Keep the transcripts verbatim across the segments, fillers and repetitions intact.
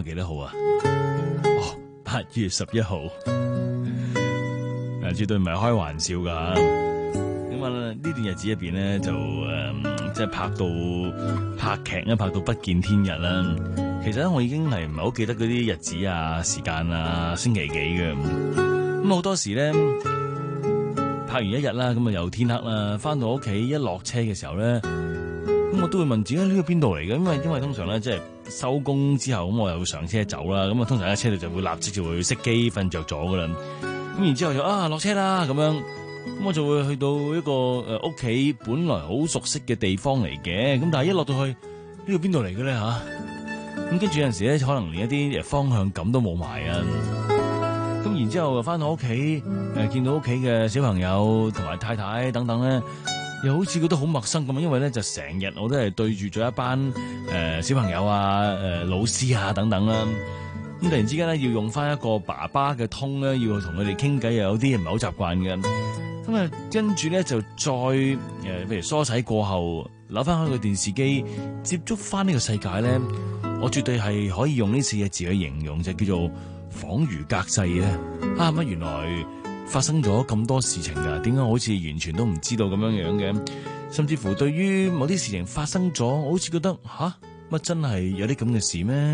日幾多號啊？哦，八月十一號，誒，絕對唔係開玩笑噶。咁啊，呢段日子入邊咧，就誒、呃，即係拍到拍劇咧，拍到不見天日啦。其實咧，我已經係唔係好記得嗰啲日子啊、時間啊、星期幾嘅。咁好多時咧，拍完一日啦，咁啊又天黑啦，翻到屋企一落車嘅時候咧，咁我都會問自己呢個邊度嚟嘅？因為因為通常咧，即係收工之後，咁我又會上車走啦。咁啊，通常喺車度就會立即就會熄機瞓着咗噶啦。咁然之後就啊落車啦咁樣，咁我就會去到一個誒屋企本來好熟悉嘅地方嚟嘅。咁但係一落到去呢個邊度嚟嘅咧吓？咁跟住有陣時咧，可能連一啲誒方向感都冇埋啊。咁然之後又翻到屋企，誒見到屋企嘅小朋友同埋太太等等咧，又好似覺得好陌生咁，因為咧就成日我都係對住咗一班誒、呃、小朋友啊、誒、呃、老師啊等等啦。咁突然之間咧要用翻一個爸爸嘅通咧，要同佢哋傾偈，又有啲唔係好習慣嘅。咁啊，跟住咧就再誒，譬如梳洗過後，扭翻開個電視機，接觸翻呢個世界咧，我絕對係可以用呢四個字去形容，就叫做恍如隔世啊！啊乜原來發生咗咁多事情㗎？點解好似完全都唔知道咁樣樣嘅？甚至乎對於某啲事情發生咗，我好似覺得吓乜真係有啲咁嘅事咩？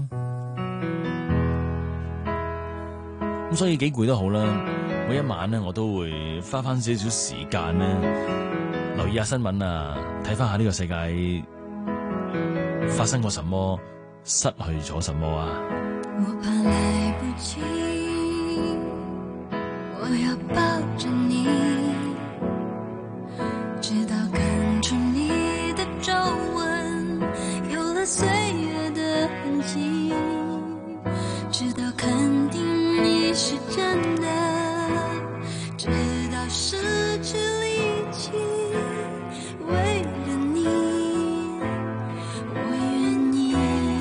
咁所以幾攰都好啦，每一晚咧我都會花翻少少時間咧，留意下新聞啊，睇翻下呢個世界發生過什麼，失去咗什麼啊！ 我怕來不及，我要抱着你，直到看出你的皺紋有了歲月的痕跡，直到肯定你是真的，直到失去力氣，為了你我願意。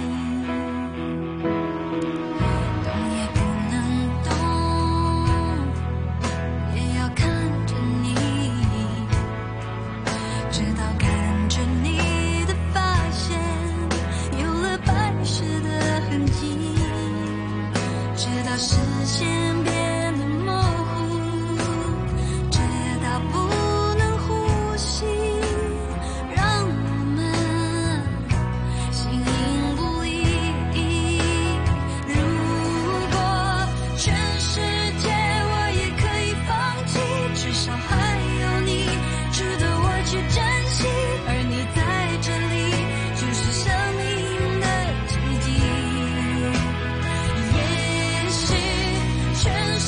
視線變得模糊，直到不能呼吸，讓我們形影不離。如果全世界我也可以放棄，至少還有你值得我去珍惜，而你在這裡就是生命的奇蹟。全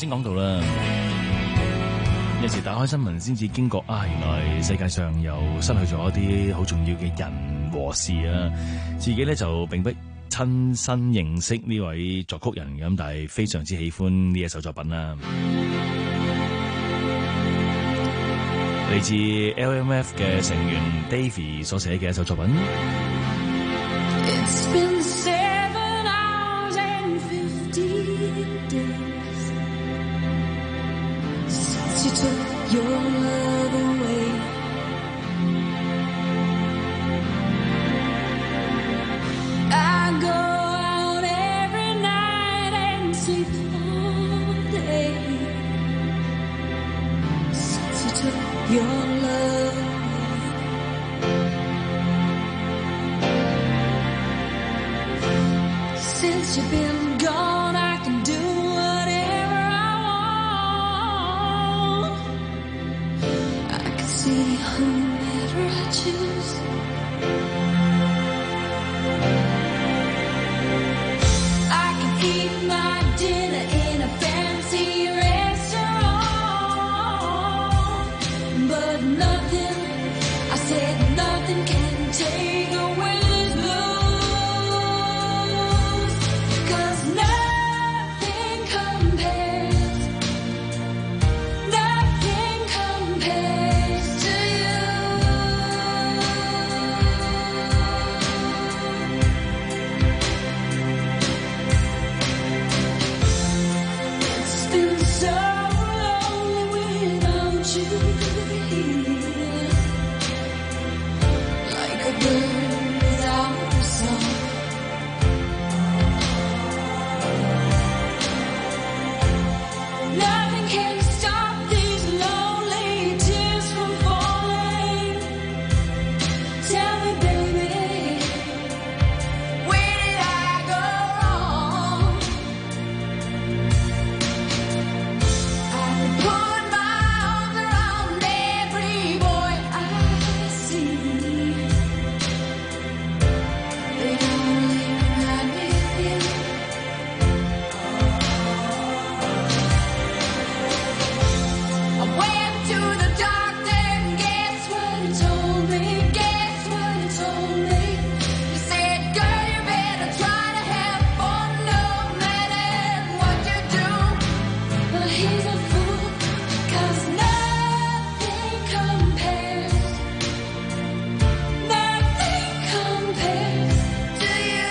先講到啦，有時打開新聞先至驚覺啊，原來世界上又失去咗一啲好重要嘅人和事啊！自己咧就並不親身認識呢位作曲人咁，但係非常之喜歡呢一首作品啦。嚟自 L M F 嘅成員 Davy 所寫嘅一首作品。 It's been seven hours and fifty days since you took your love away. I go out every night and sleep all day since you took your love away. Since you've been gone, I can do whatever I want. I can see whomever I choose. I can eat my dinner in a fancy restaurant, but nothing, I said nothing can take away this blues, 'cause nothing compares, nothing compares to you. It's been so lonely without you here, like a bird without a song. Nothing can stop these lonely tears from falling. Tell me, baby, where did I go wrong? I put my arms around every boy I see. They only remind me of you. I went to the doctor and guess what he told me? Guess what he told me? He said, girl, you better try to have fun no matter what you do. But he's a fool, 'cause nothing compares, nothing compares to you.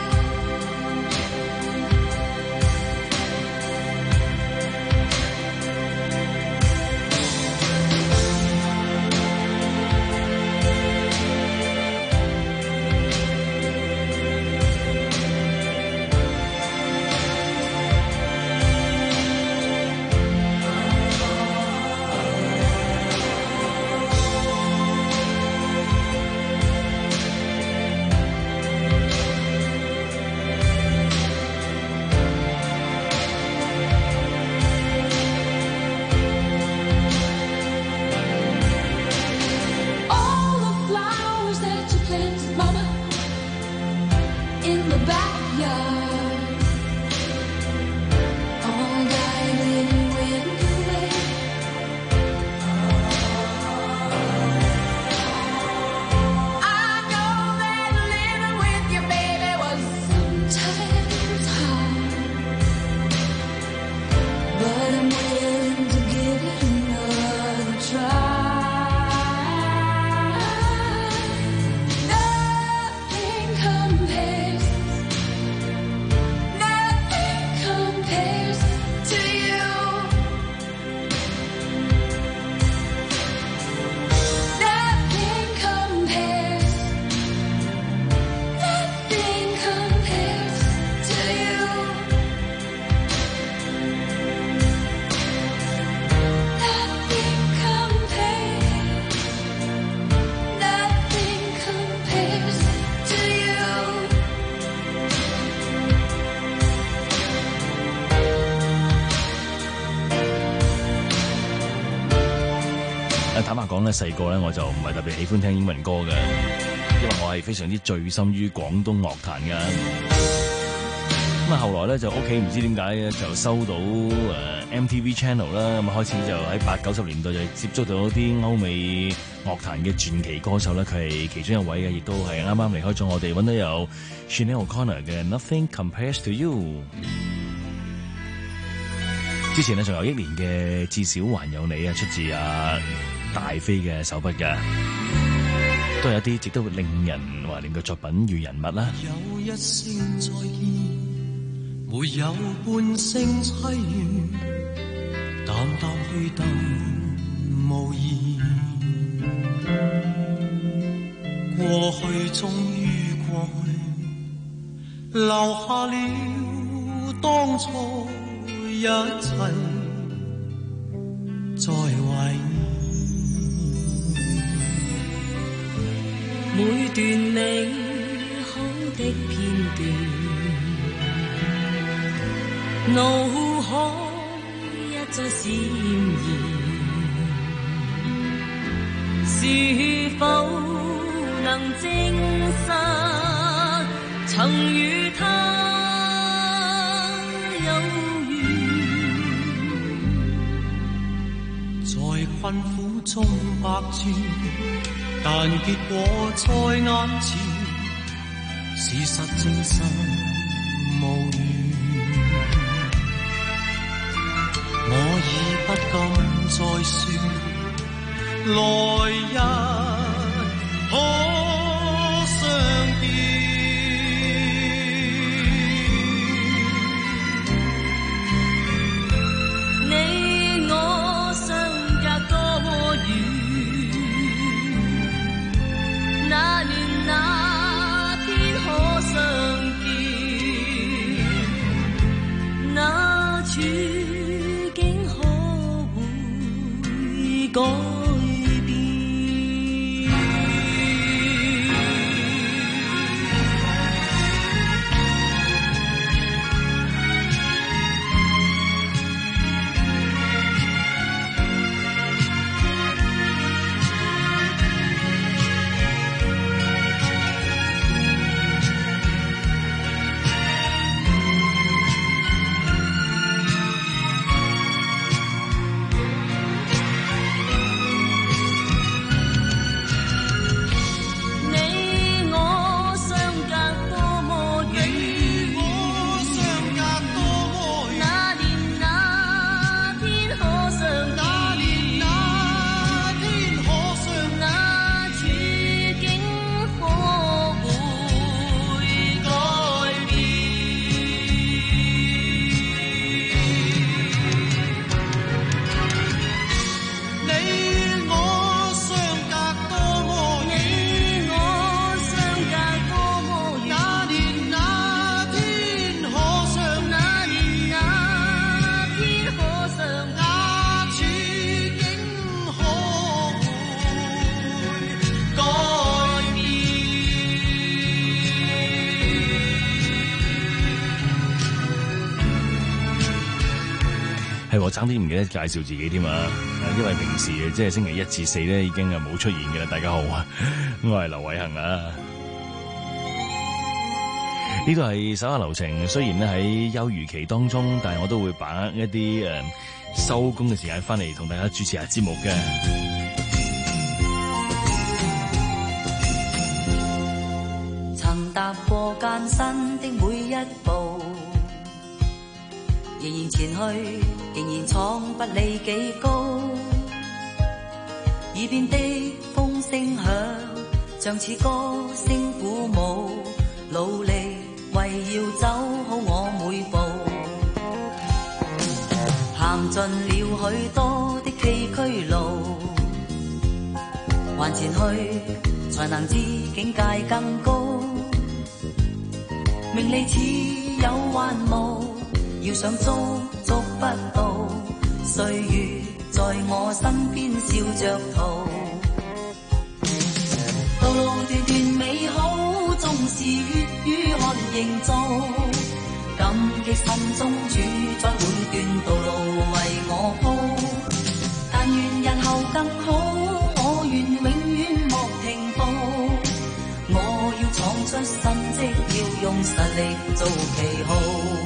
All the flowers that you planted, mama, in the backyard, all died when you went away. I know that living with your baby was sometimes hard, but I'm willing to give it another try. Nothing compares, nothing compares to you. Nothing compares, nothing compares to you. Nothing compares, nothing compares to you. 誒坦白講咧，細個咧我就唔係特別喜歡聽英文歌嘅，因為我係非常之醉心於廣東樂壇嘅。 咁啊，後來咧就屋企唔知點解咧就收到誒 M T V Channel 啦，咁啊開始就喺八九十年代就接觸到啲歐美樂壇嘅傳奇歌手咧，佢係其中一位嘅，亦都係啱啱離開咗我哋，揾到有 Sinéad O'Connor 嘅 Nothing Compares to You。之前咧仲有一年嘅至少還有你啊，出自阿大飛嘅手筆嘅，都係一啲值得令人懷念嘅作品與人物啦。 有一聲再見，沒有半聲淒怨，淡淡淚淡無言。過去終於過去，留下了當初一切，再懷念。 每段美好的片段，腦海一再閃現，是否能證實曾與他有緣？ 在困苦中百轉，但結果在眼前，事實證實無緣。我已不敢再說，來日可相見。 你我相隔多麼遠，那年那天可相見，那處境可會改變？ 係我爭啲唔記得介紹自己添啊！因為平時即係星期一至四咧已經係冇出現嘅啦。大家好啊，我係劉偉恒啊。呢度係手下留情，雖然咧喺休漁期當中，但係我都會把握一啲誒收工嘅時間翻嚟同大家主持下節目嘅。 曾踏過艱辛的每一步，仍然前去，仍然闖不理幾高。耳邊的風聲響，像似歌聲鼓舞，努力為要走好我每步。行盡了許多的崎嶇路，還前去，才能知境界更高。名利似有幻霧，要想捉捉不到，歲月在我身邊笑着逃。道路段段美好，縱是血與汗營造，感激心中主宰每段道路為我鋪。但願日後更好，我願永遠莫停步。我要闖出新績，要用實力做旗號。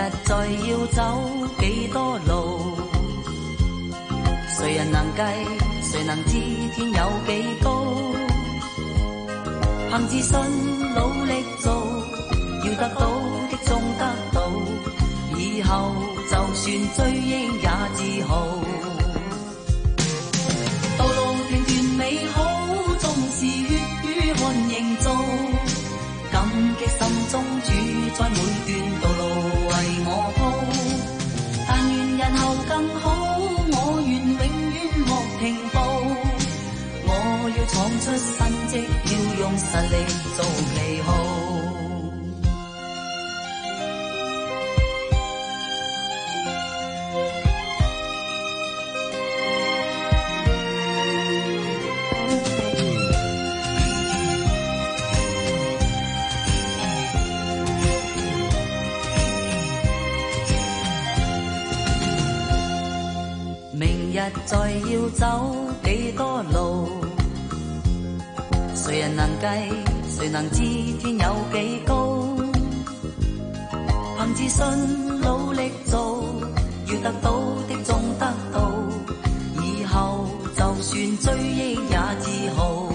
再要走幾多路，誰人能計，誰能知天有幾高？憑自信努力做，要得到的終得到，以後就算追憶也自豪。道路段段美好，縱是血與汗營造，感激心中主宰每段道路為我鋪。但願日後更好，我願永遠莫停步。我要闖出新績，要用實力做旗號。明日再要走幾多路，誰人能計，誰能知天有幾高？憑自信努力做，要得到的終得到，以後就算追憶也自豪。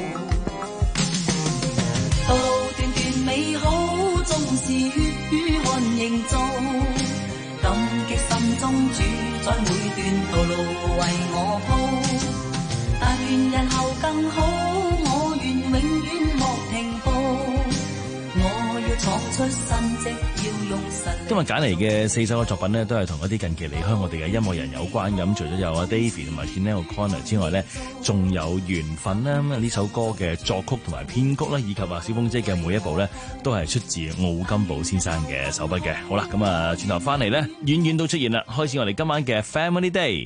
道路段段美好，縱是血與汗營造，感激心中主宰每段道路為我鋪。但願日後更好，我願永遠莫停步。我要闖出新績，要用實力。 今日揀嚟嘅四首嘅作品呢，都係同一啲近期離開我哋嘅音樂人有關咁。除咗有阿 Davy 同埋 Sinéad O'Connor 之外呢，仲有緣分啦。咁呢首歌嘅作曲同埋編曲啦，以及啊小鳳姐嘅每一步呢，都係出自奧金寶先生嘅手筆嘅。好啦，咁啊轉頭翻嚟呢，遠遠都出現啦。開始我哋今晚嘅 Family Day。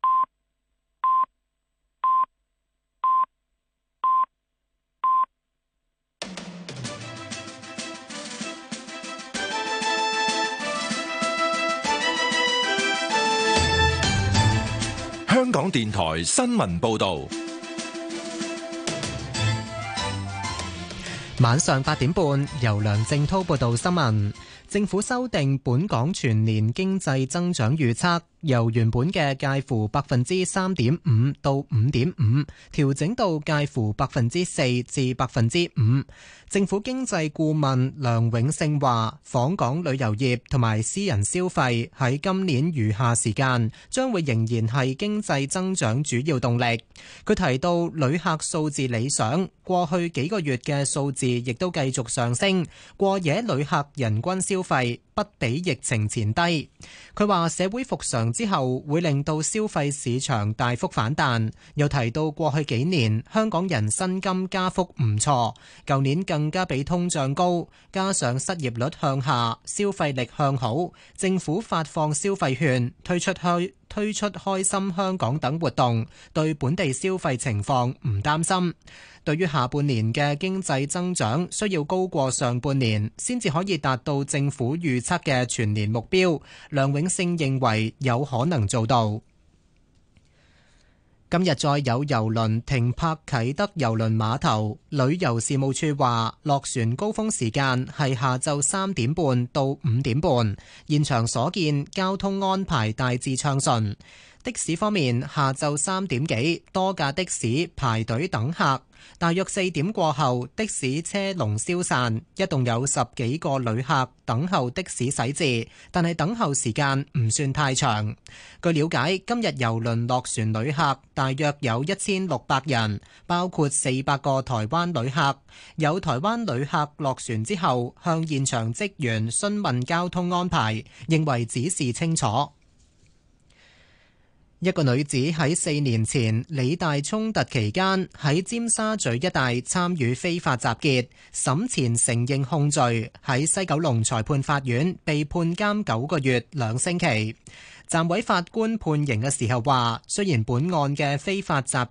香港電台新聞報道， 晚上八點半，由梁正滔報道新聞。政府修訂本港全年經濟增長預測，由原本嘅介乎百分之三點五到五點五，調整到介乎百分之四至百分之五。政府經濟顧問梁永勝話，訪港旅遊業同埋私人消費喺今年餘下時間將會仍然係經濟增長主要動力。佢提到旅客數字理想，過去幾個月嘅數字亦都繼續上升，過夜旅客人均消費不比疫情前低。佢話社會復常之後會令到消費市場大幅反彈，又提到過去幾年香港人薪金加幅唔錯，舊年更加比通脹高，加上失業率向下，消費力向好，政府發放消費券，推出開推出開心香港等活動，對本地消費情況唔擔心。對於下半年嘅經濟增長需要高過上半年，先至可以達到政府預測嘅全年目標，梁永勝認為有可能做到。今日再有郵輪停泊啟德郵輪碼頭，旅遊事務處話落船高峰時間係下晝三點半到五點半，現場所見交通安排大致暢順。的士方面，下晝三點幾多架的士排隊等客，大約四點過後的士車龍消散，一共有十幾個旅客等候的士駛至，但係等候時間唔算太長。據了解，今日郵輪落船旅客大約有一千六百人，包括四百個台灣旅客。有台灣旅客落船之後向現場職員詢問交通安排，認為指示清楚。一個女子喺四年前理大衝突期間喺尖沙咀一帶參與非法集結，審前承認控罪，喺西九龍裁判法院被判監九個月兩星期。暫委法官判刑嘅時候話，雖然本案嘅非法集結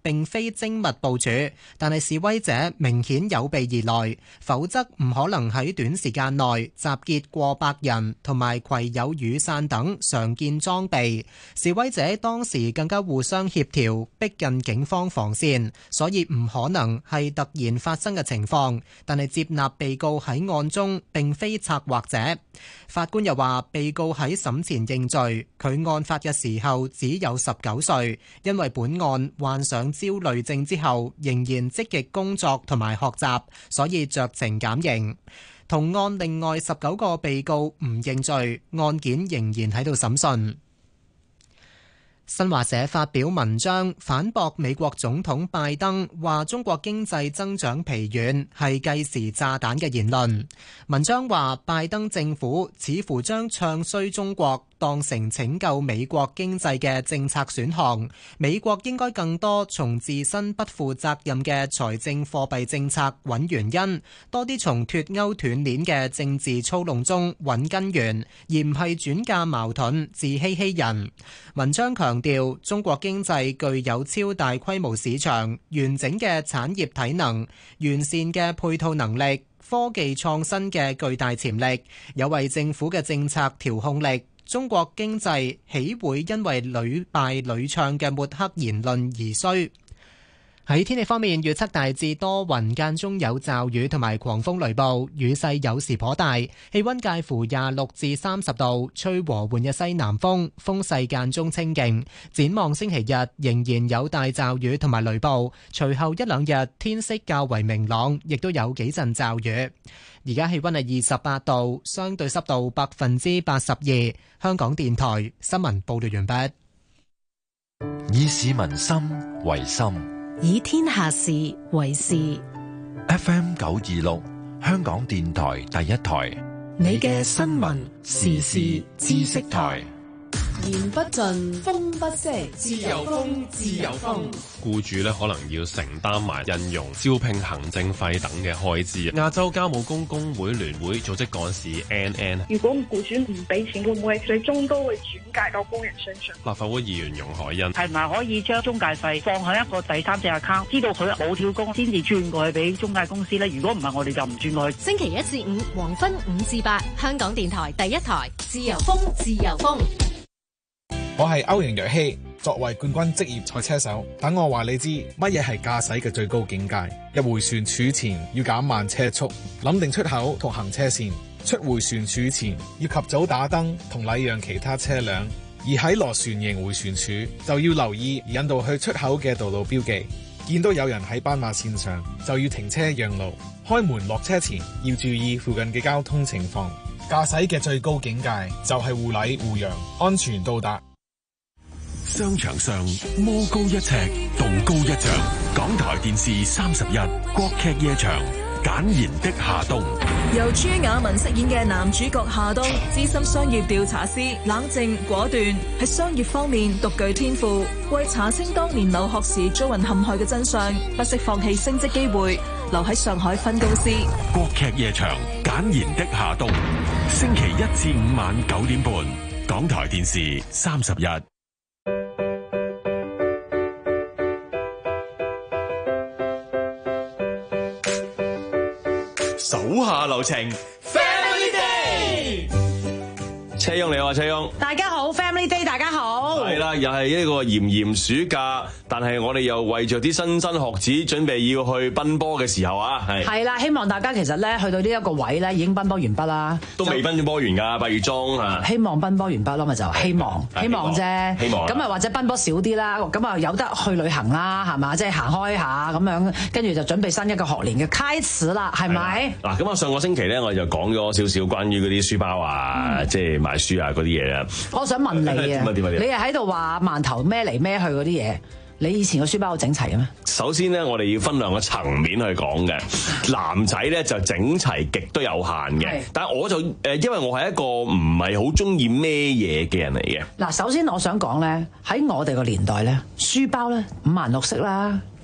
並非精密部署，但係示威者明顯有備而來，否則唔可能喺短時間內集結過百人同埋攜有雨傘等常見裝備。示威者當時更加互相協調，逼近警方防線，所以唔可能係突然發生嘅情況。但係接納被告喺案中並非策劃者。法官又話，被告喺審前認罪，佢案發嘅時候只有十九歲，因為本案患上焦慮症之後仍然積極工作同埋學習，所以酌情減刑。同案另外十九個被告唔認罪，案件仍然喺度審訊。新華社發表文章反駁美國總統拜登話中國經濟增長疲軟係計時炸彈嘅言論。文章話拜登政府似乎將唱衰中國當成拯救美國經濟嘅政策選項，美國應該更多從自身不負責任嘅財政貨幣政策揾原因，多啲從脫鈎斷鏈嘅政治操弄中揾根源，而唔係轉嫁矛盾、自欺欺人。文章強調中國經濟具有超大規模市場、完整嘅產業體能、完善嘅配套能力、科技創新嘅巨大潛力，有為政府嘅政策調控力。中國經濟豈會因為屢敗屢唱嘅抹黑言論而衰？喺天氣方面，預測大致多雲，間中有驟雨同埋狂風雷暴，雨勢有時頗大，氣溫介乎廿六至三十度，吹和緩嘅西南風，風勢間中清勁。展望星期日仍然有大驟雨同埋雷暴，隨後一兩日天色較為明朗，亦都有幾陣驟雨。而家氣溫係二十八度，相對濕度百分之八十二。香港電台新聞報道完畢。 以市民心為心， 以天下事為事。 F M 九二六，香港電台第一台， 你嘅新聞時事知識台。 言不盡，風不息，自由風，自由風。 僱主咧可能要承擔埋印傭、招聘、行政費等嘅開支。亞洲家務工工會聯會組織幹事 N N， 如果僱主唔俾錢，會唔會最終都會轉介到工人身上？ 立法會議員容海恩， 係咪可以將中介費放喺一個第三者 account， 知道佢冇跳工先至轉過去俾中介公司呢？如果唔係，我哋就唔轉過去。 星期一至五黃昏五至八，香港電台第一台，自由風，自由風。 我係歐陽若曦，作為冠軍職業賽車手，等我話你知乜嘢係駕駛嘅最高境界。入回旋處前要減慢車速，諗定出口同行車線。出回旋處前要及早打燈同禮讓其他車輛，而喺螺旋形回旋處就要留意引導去出口嘅道路標記。見到有人喺斑馬線上就要停車讓路。開門落車前要注意附近嘅交通情況。駕駛嘅最高境界就係互禮互讓，安全到達。 商場上魔高一尺，道高一丈。港台電視三十一國劇夜場，簡言的夏冬。 由朱亞文飾演嘅男主角夏冬，資深商業調查師，冷靜果斷，喺商業方面獨具天賦。為查清當年留學時遭人陷害嘅真相，不惜放棄升職機會，留喺上海分公司。 國劇夜場，簡言的夏冬，星期一至五晚九點半，港台電視三十一。 手下留情 ，Family Day。車翁你好啊，車翁。 大家好 ，Family Day， 大家好。 係啦，又係一個炎炎暑假，但係我哋又為着啲新生學子準備要去奔波嘅時候啊，係。 係啦，希望大家其實咧去到呢一個位咧已經奔波完畢啦。 都未奔波完㗎，八月中啊。 希望奔波完畢咯，咪就希望，希望啫。 希望。 咁啊，或者奔波少啲啦，咁啊有得去旅行啦，係嘛？即係行開下咁樣，跟住就準備新一個學年嘅開始啦，係咪？ 嗱，咁啊上個星期咧，我就講咗少少關於嗰啲書包啊，嗯、即係買書啊嗰啲嘢啊。 我想問你啊，你係喺度話饅頭孭嚟孭去嗰啲嘢，你以前個書包好整齊嘅咩？ 首先咧，我哋要分兩個層面去講嘅。男仔咧就整齊極都有限嘅，但係我就誒，因為我係一個唔係好中意孭嘢嘅人嚟嘅。 嗱，首先我想講咧，喺我哋個年代咧，書包咧五顏六色啦。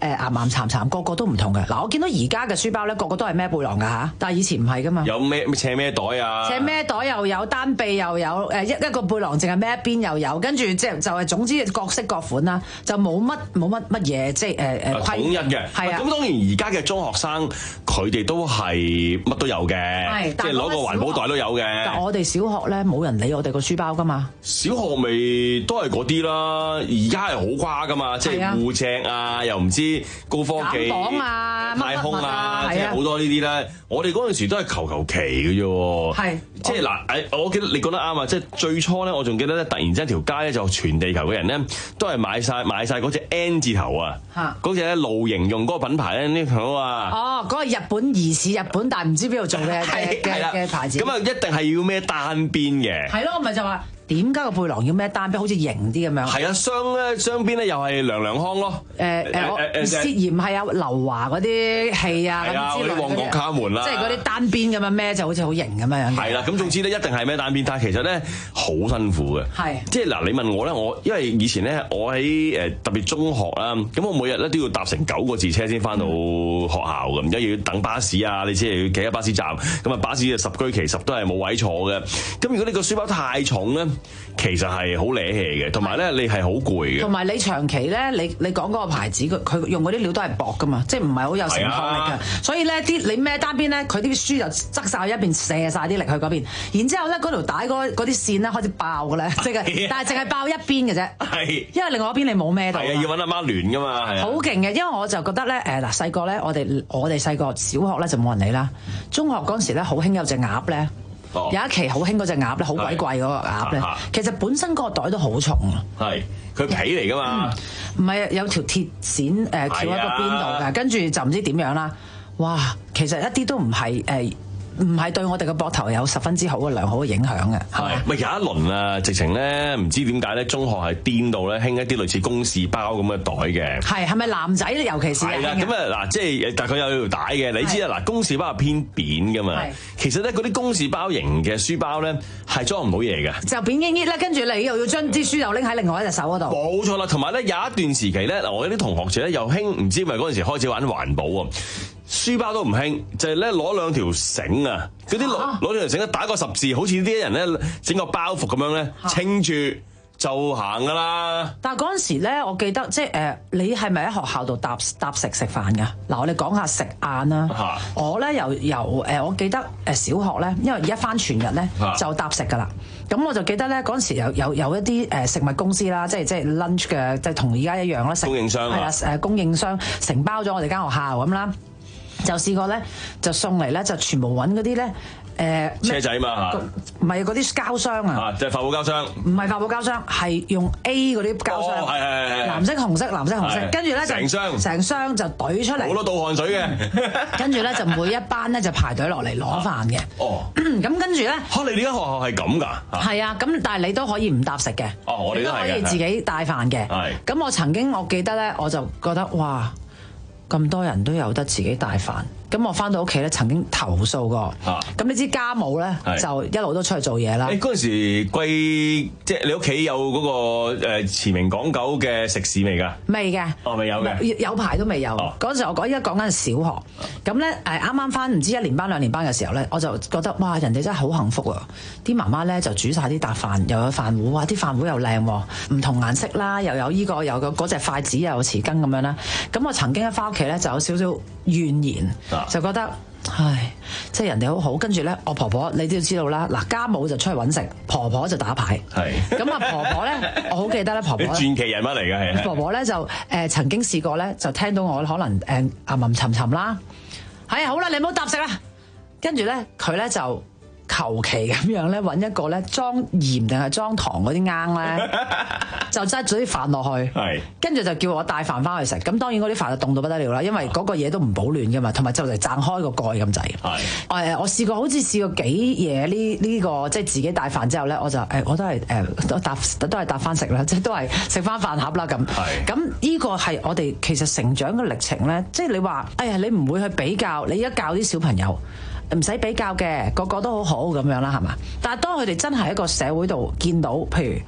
誒岩岩巉巉，個個都唔同嘅。嗱，我見到而家嘅書包咧，個個都係孭背囊㗎嚇，但係以前唔係㗎嘛。 有咩斜孭袋啊？ 斜孭袋又有，單臂又有，誒一一個背囊淨係孭一邊又有，跟住即係就係總之各式各款啦，就冇乜冇乜乜嘢即係誒誒統一嘅。 係啊。 咁當然而家嘅中學生佢哋都係乜都有嘅，即係攞個環保袋都有嘅。 但我哋小學咧冇人理我哋個書包㗎嘛。 小學咪都係嗰啲啦，而家係好誇㗎嘛，即係護脊啊，又唔知高科技、 啊、 太空啊， 乜乜乜即係好多呢啲咧。我哋嗰陣時都係求求其嘅啫喎。 係， 即係嗱，誒，我記得你講得啱啊！即係最初咧，我仲記得咧，突然之間條街咧就全地球嘅人咧都係買晒買曬嗰隻 N 字頭啊，嗰隻咧露營用嗰個品牌咧呢個啊。 哦，嗰個日本疑似日本，但係唔知邊度做嘅嘅嘅牌子。 咁啊，一定係要孭單邊嘅。 係咯，我咪就話。點解個背囊要孭單邊，好似型啲咁樣？ 係啊，雙咧雙邊咧又係涼涼康咯。 誒誒，我涉嫌係有劉華嗰啲戲啊咁之類嗰啲旺角卡門啦， 即係嗰啲單邊咁樣孭就好似好型咁樣樣。 係啦，咁總之咧一定係孭單邊，但係其實咧好辛苦嘅。係，即係嗱，你問我咧，我因為以前咧我喺誒特別中學啦，咁我每日咧都要搭成九個字車先翻到學校嘅，而家要等巴士啊，你知係要企喺巴士站，咁啊巴士就十居其十都係冇位坐嘅。咁如果你個書包太重咧，其實係好攣氣嘅，同埋咧你係好攰嘅。 同埋你長期咧，你你講嗰個牌子，佢佢用嗰啲料都係薄噶嘛，即係唔係好有承托力嘅。所以咧啲你孭單邊咧，佢啲書就側晒一邊，射晒啲力去嗰邊。然之後咧嗰條帶嗰啲線咧開始爆嘅咧，即係但係淨係爆一邊嘅啫。係，因為另外一邊你冇孭到。係啊， 要揾阿媽聯噶嘛。係啊。好勁嘅，因為我就覺得咧誒嗱細個咧，我哋我哋細個小學咧就冇人理啦，中學嗰陣時咧好興有隻鴨咧。有一期好興嗰隻鴨咧，好鬼貴嗰個鴨咧，其實本身嗰個袋都好重啊。 係，佢皮嚟噶嘛？ 唔係、嗯、有條鐵線誒翹喺個邊度㗎，跟住就唔知點樣啦。哇，其實一啲都唔係誒。呃唔係對我哋嘅膊頭有十分之好嘅良好嘅影響嘅，係咪？ 咪有一輪啊，直情咧唔知點解咧，中學係顛到咧興一啲類似公事包咁嘅袋嘅。 係係咪男仔咧？尤其是係啦，咁啊嗱，即係大概有條帶嘅，你知啊嗱，公事包係偏扁噶嘛。其實咧嗰啲公事包型嘅書包咧係裝唔到嘢嘅， 就扁啲啲啦，跟住你又要將啲書又拎喺另外一隻手嗰度。 冇錯啦，同埋咧有一段時期咧，我有啲同學仔咧又興，唔知咪嗰陣時開始玩環保喎。書包都唔興，就係咧攞兩條繩啊！嗰啲攞攞兩條繩咧打個十字，好似啲人咧整個包袱咁樣咧，稱住就行噶啦。 但係嗰陣時咧，我記得即係誒，你係咪喺學校度搭搭食食飯㗎？嗱，我哋講下食晏啦。我咧由由誒，我記得誒小學咧，因為而家返全日咧就搭食㗎啦。咁我就記得咧嗰陣時有有有一啲誒食物公司啦，即係即係 lunch 嘅，即係同而家一樣啦。 供應商係啦，誒供應商承包咗我哋間學校咁啦。就試過咧，就送嚟咧，就全部揾嗰啲咧，誒車仔嘛嚇， 唔係嗰啲膠箱啊， 啊，即係發泡膠箱， 唔係發泡膠箱，係用 A 嗰啲膠箱， 係係係， 藍色、紅色、藍色、紅色，跟住咧就成箱成箱就懟出嚟， 好多倒汗水嘅， 跟住咧就每一班咧就排隊落嚟攞飯嘅，哦，咁跟住咧， 嚇你哋間學校係咁㗎？ 係啊，咁但係你都可以唔搭食嘅， 哦，我哋都可以自己帶飯嘅， 係， 咁我曾經我記得咧，我就覺得哇，咁多人都有得自己帶飯。咁我翻到屋企咧，曾經投訴過。咁、啊、你知家母咧就一路都出去做嘢啦。 誒嗰陣時貴，即係你屋企有嗰個誒馳名港九嘅食肆未㗎？ 未嘅。 哦，未有嘅。 有排都未有。嗰、哦、陣時我講，依家講緊小學。咁咧誒啱啱翻唔知一年班兩年班嘅時候咧，我就覺得哇，人哋真係好幸福啊！啲媽媽咧就煮晒啲搭飯，又有飯壺，哇！啲飯壺又靚喎，唔同顏色啦，又有依、這個，又有嗰隻筷子，又有匙羹咁樣啦。咁我曾經一翻屋企咧就有少少怨言。就覺得，唉，即係人哋好好，跟住咧，我婆婆你都要知道啦。嗱，家母就出去揾食，婆婆就打牌。係。咁啊，婆婆咧，我好記得咧，婆婆呢。 傳奇人物嚟㗎係。 婆婆咧就誒、呃、曾經試過咧，就聽到我可能誒吟吟沉沉啦，係啊，好啦，你唔好搭食啦。跟住咧，佢咧就求其咁樣咧揾一個咧裝鹽定係裝糖嗰啲罌咧，就擠咗啲飯落去，跟住就叫我帶飯翻去食。咁當然嗰啲飯就凍到不得了啦，因為嗰個嘢都唔保暖噶嘛，同埋就嚟掙開個蓋咁滯。誒，我試過好似試過幾嘢呢呢個即係自己帶飯之後咧，我就誒我都係誒都搭都係搭翻食啦，即係都係食翻飯盒啦咁。咁呢個係我哋其實成長嘅歷程咧，即係你話哎呀你唔會去比較，你而家教啲小朋友。唔使比較嘅，個個都好好咁樣啦，係嘛？但係當佢哋真係喺個社會度見到，譬如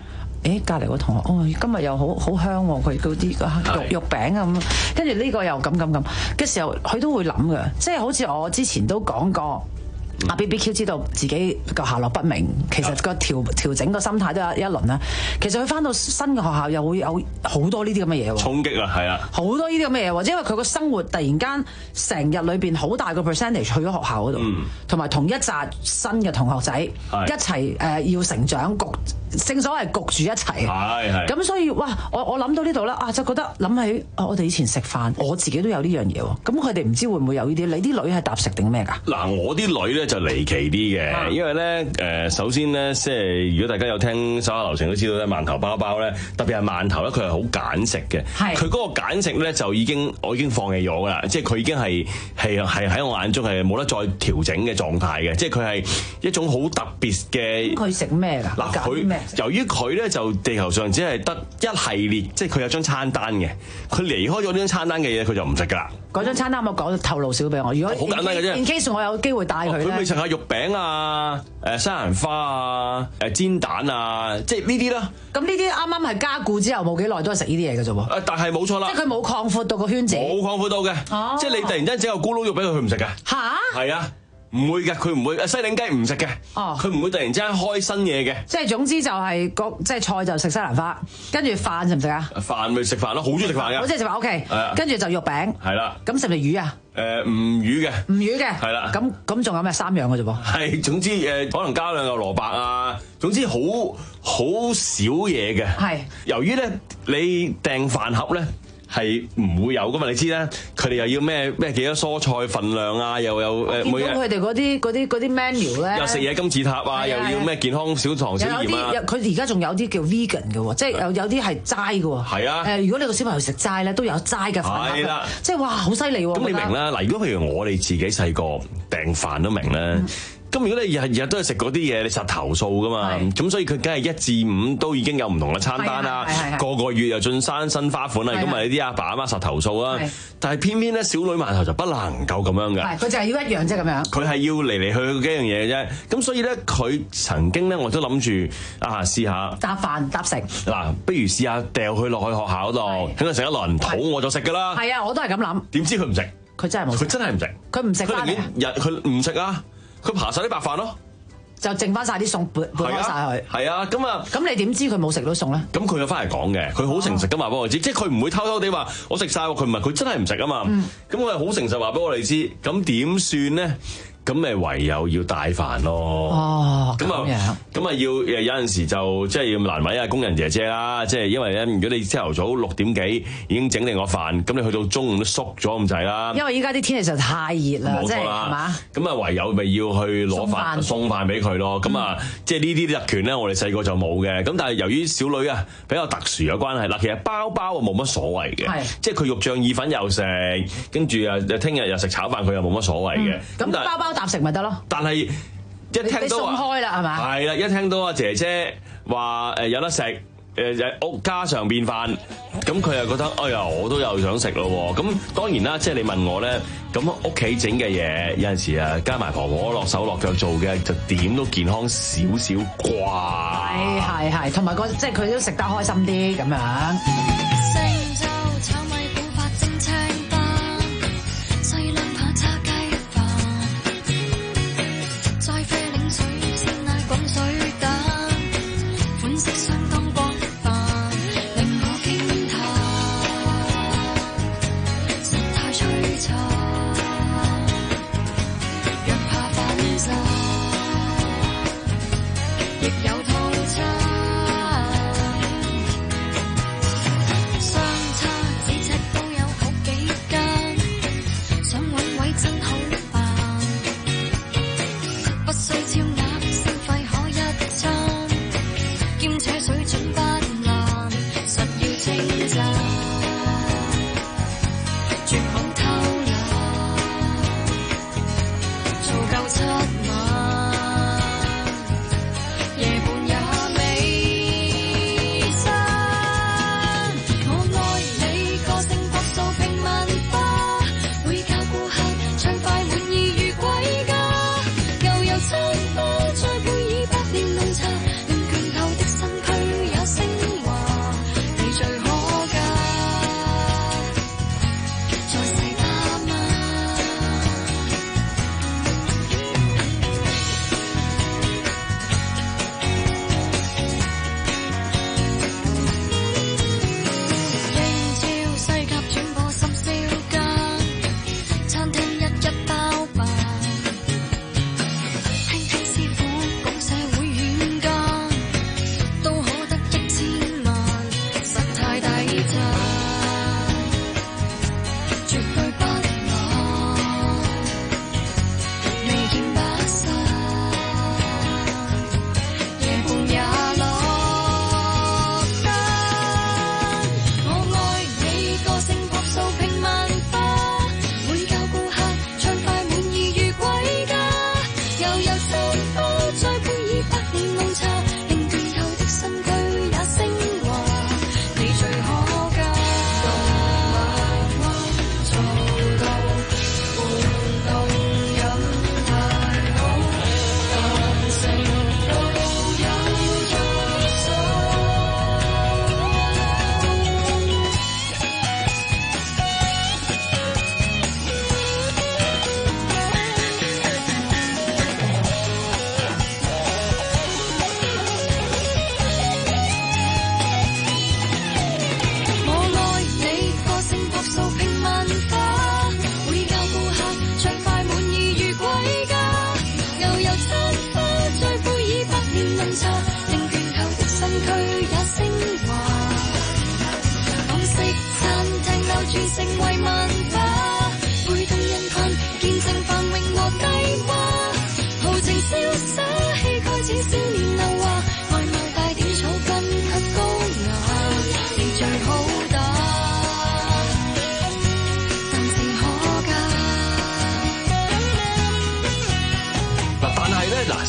誒隔離個同學，哦今日又好好香喎，佢嗰啲肉肉餅啊咁，跟住呢個又咁咁咁嘅時候，佢都會諗嘅，即係好似我之前都講過。阿 B B Q 知道自己個下落不明，其實個調調整個心態都有一輪啦。其實佢翻到新嘅學校又會有好多呢啲咁嘅嘢喎， 衝擊啊，係啊， 好多呢啲咁嘅嘢喎，因為佢個生活突然間成日裏邊好大個 percentage 去咗學校嗰度，同埋、嗯、同一紮新嘅同學仔一齊誒、呃、要成長焗，正所謂焗住一齊，係係。咁所以哇，我我諗到呢度啦，啊就覺得諗起、啊、我哋以前食飯，我自己都有呢樣嘢喎。咁佢哋唔知會唔會有呢啲？你啲女係搭食定咩㗎？ 嗱，我啲女咧就離奇啲嘅，因為咧誒、呃，首先咧即係如果大家有聽手下流程都知道咧，饅頭包包咧，特別係饅頭咧，佢係好揀食嘅。係佢嗰個揀食咧，就已經我已經放棄咗㗎啦，即係佢已經係係係喺我眼中係冇得再調整嘅狀態嘅，即係佢係一種好特別嘅。 佢食咩㗎？ 嗱，佢由於佢咧就地球上只係得一系列，即係佢有張餐單嘅，佢離開咗呢張餐單嘅嘢，佢就唔食㗎啦。 嗰張餐單我講透露少俾我，如果好簡單嘅啫。 in case我有機會帶佢咧， 佢咪食下肉餅啊、誒西蘭花啊、誒煎蛋啊，即係呢啲啦。 咁呢啲啱啱係加固之後冇幾耐都係食呢啲嘢嘅啫喎。 誒，但係冇錯啦， 即係佢冇擴闊到個圈子， 冇擴闊到嘅。哦，即係你突然間整個咕嚕肉俾佢，佢唔食嘅。嚇？係啊。唔會嘅，佢唔會。西檸雞唔食嘅，哦，佢唔會突然之間開新嘢嘅。 即係總之就係個即係菜就食西蘭花，跟住飯食唔食啊？ 飯咪食飯咯，好中意食飯㗎。 好中意食飯 ，OK。係啊。跟住就肉餅。係啦。咁食唔食魚啊？ 誒唔魚嘅。唔魚嘅。係啦。咁咁仲有咩？三樣嘅啫噃。係， 總之誒可能加兩個蘿蔔啊，總之好好少嘢嘅。係。由於咧你訂飯盒咧。係唔會有噶嘛？你知啦，佢哋又要咩咩幾多蔬菜份量啊？又有誒每日佢哋嗰啲嗰啲嗰啲 menu 咧， 又食嘢金字塔啊，又要咩健康小糖小鹽啊？ 佢而家仲有啲叫 vegan 嘅喎，即係有有啲係齋嘅喎。係啊，誒如果你個小朋友食齋咧，都有齋嘅飯盒。係啦，即係哇，好犀利喎！ 咁你明啦？嗱，如果譬如我哋自己細個訂飯都明啦。咁如果你日日都係食嗰啲嘢，你實投訴噶嘛？咁所以佢梗係一至五都已經有唔同嘅餐單啦，個個月又進山新花款啦，咁咪啲阿爸阿媽實投訴啦。但係偏偏咧，小女饅頭就不能夠咁樣嘅。 佢就係要一樣啫咁樣。佢係要嚟嚟去去幾樣嘢嘅啫。咁所以咧，佢曾經咧，我都諗住啊試下搭飯搭食。 嗱，不如試下掉佢落去學校度，等佢食一輪，肚餓就食噶啦。 係啊，我都係咁諗。 點知佢唔食？ 佢真係冇。 佢真係唔食。 佢唔食。 佢寧願日佢唔食啊！佢爬晒啲白飯咯， 就剩翻晒啲餸，撥撥開晒佢。 係啊，咁啊， 咁你點知佢冇食到餸咧？ 咁佢又翻嚟講嘅，佢好誠實咁話俾我知，即係佢唔會偷偷地話我食晒喎，佢唔係，佢真係唔食啊嘛。咁佢係好誠實話俾我哋知，咁點算咧？咁咪唯有要帶飯咯。哦，咁啊，咁啊要誒有陣時就即係要難為啊工人姐姐啦，即係因為咧，如果你朝頭早六點幾已經整定個飯，咁你去到中午都縮咗咁滯啦。 因為依家啲天氣實在太熱啦，即係係嘛？ 咁啊唯有咪要去攞飯送飯俾佢咯。咁啊，即係呢啲特權咧，我哋細個就冇嘅。咁但係由於小女啊比較特殊嘅關係，嗱其實包包啊冇乜所謂嘅，即係佢肉醬意粉又食，跟住啊聽日又食炒飯，佢又冇乜所謂嘅。咁但係包包搭食咪得咯，但係一聽到話開啦係嘛？ 係啦，一聽到阿姐姐話誒有得食誒屋家常便飯，咁佢又覺得哎呀我都有想食咯喎。咁當然啦，即係你問我咧，咁屋企整嘅嘢有陣時啊加埋婆婆落手落腳做嘅，就點都健康少少啩。 係係係，同埋個即係佢都食得開心啲咁樣。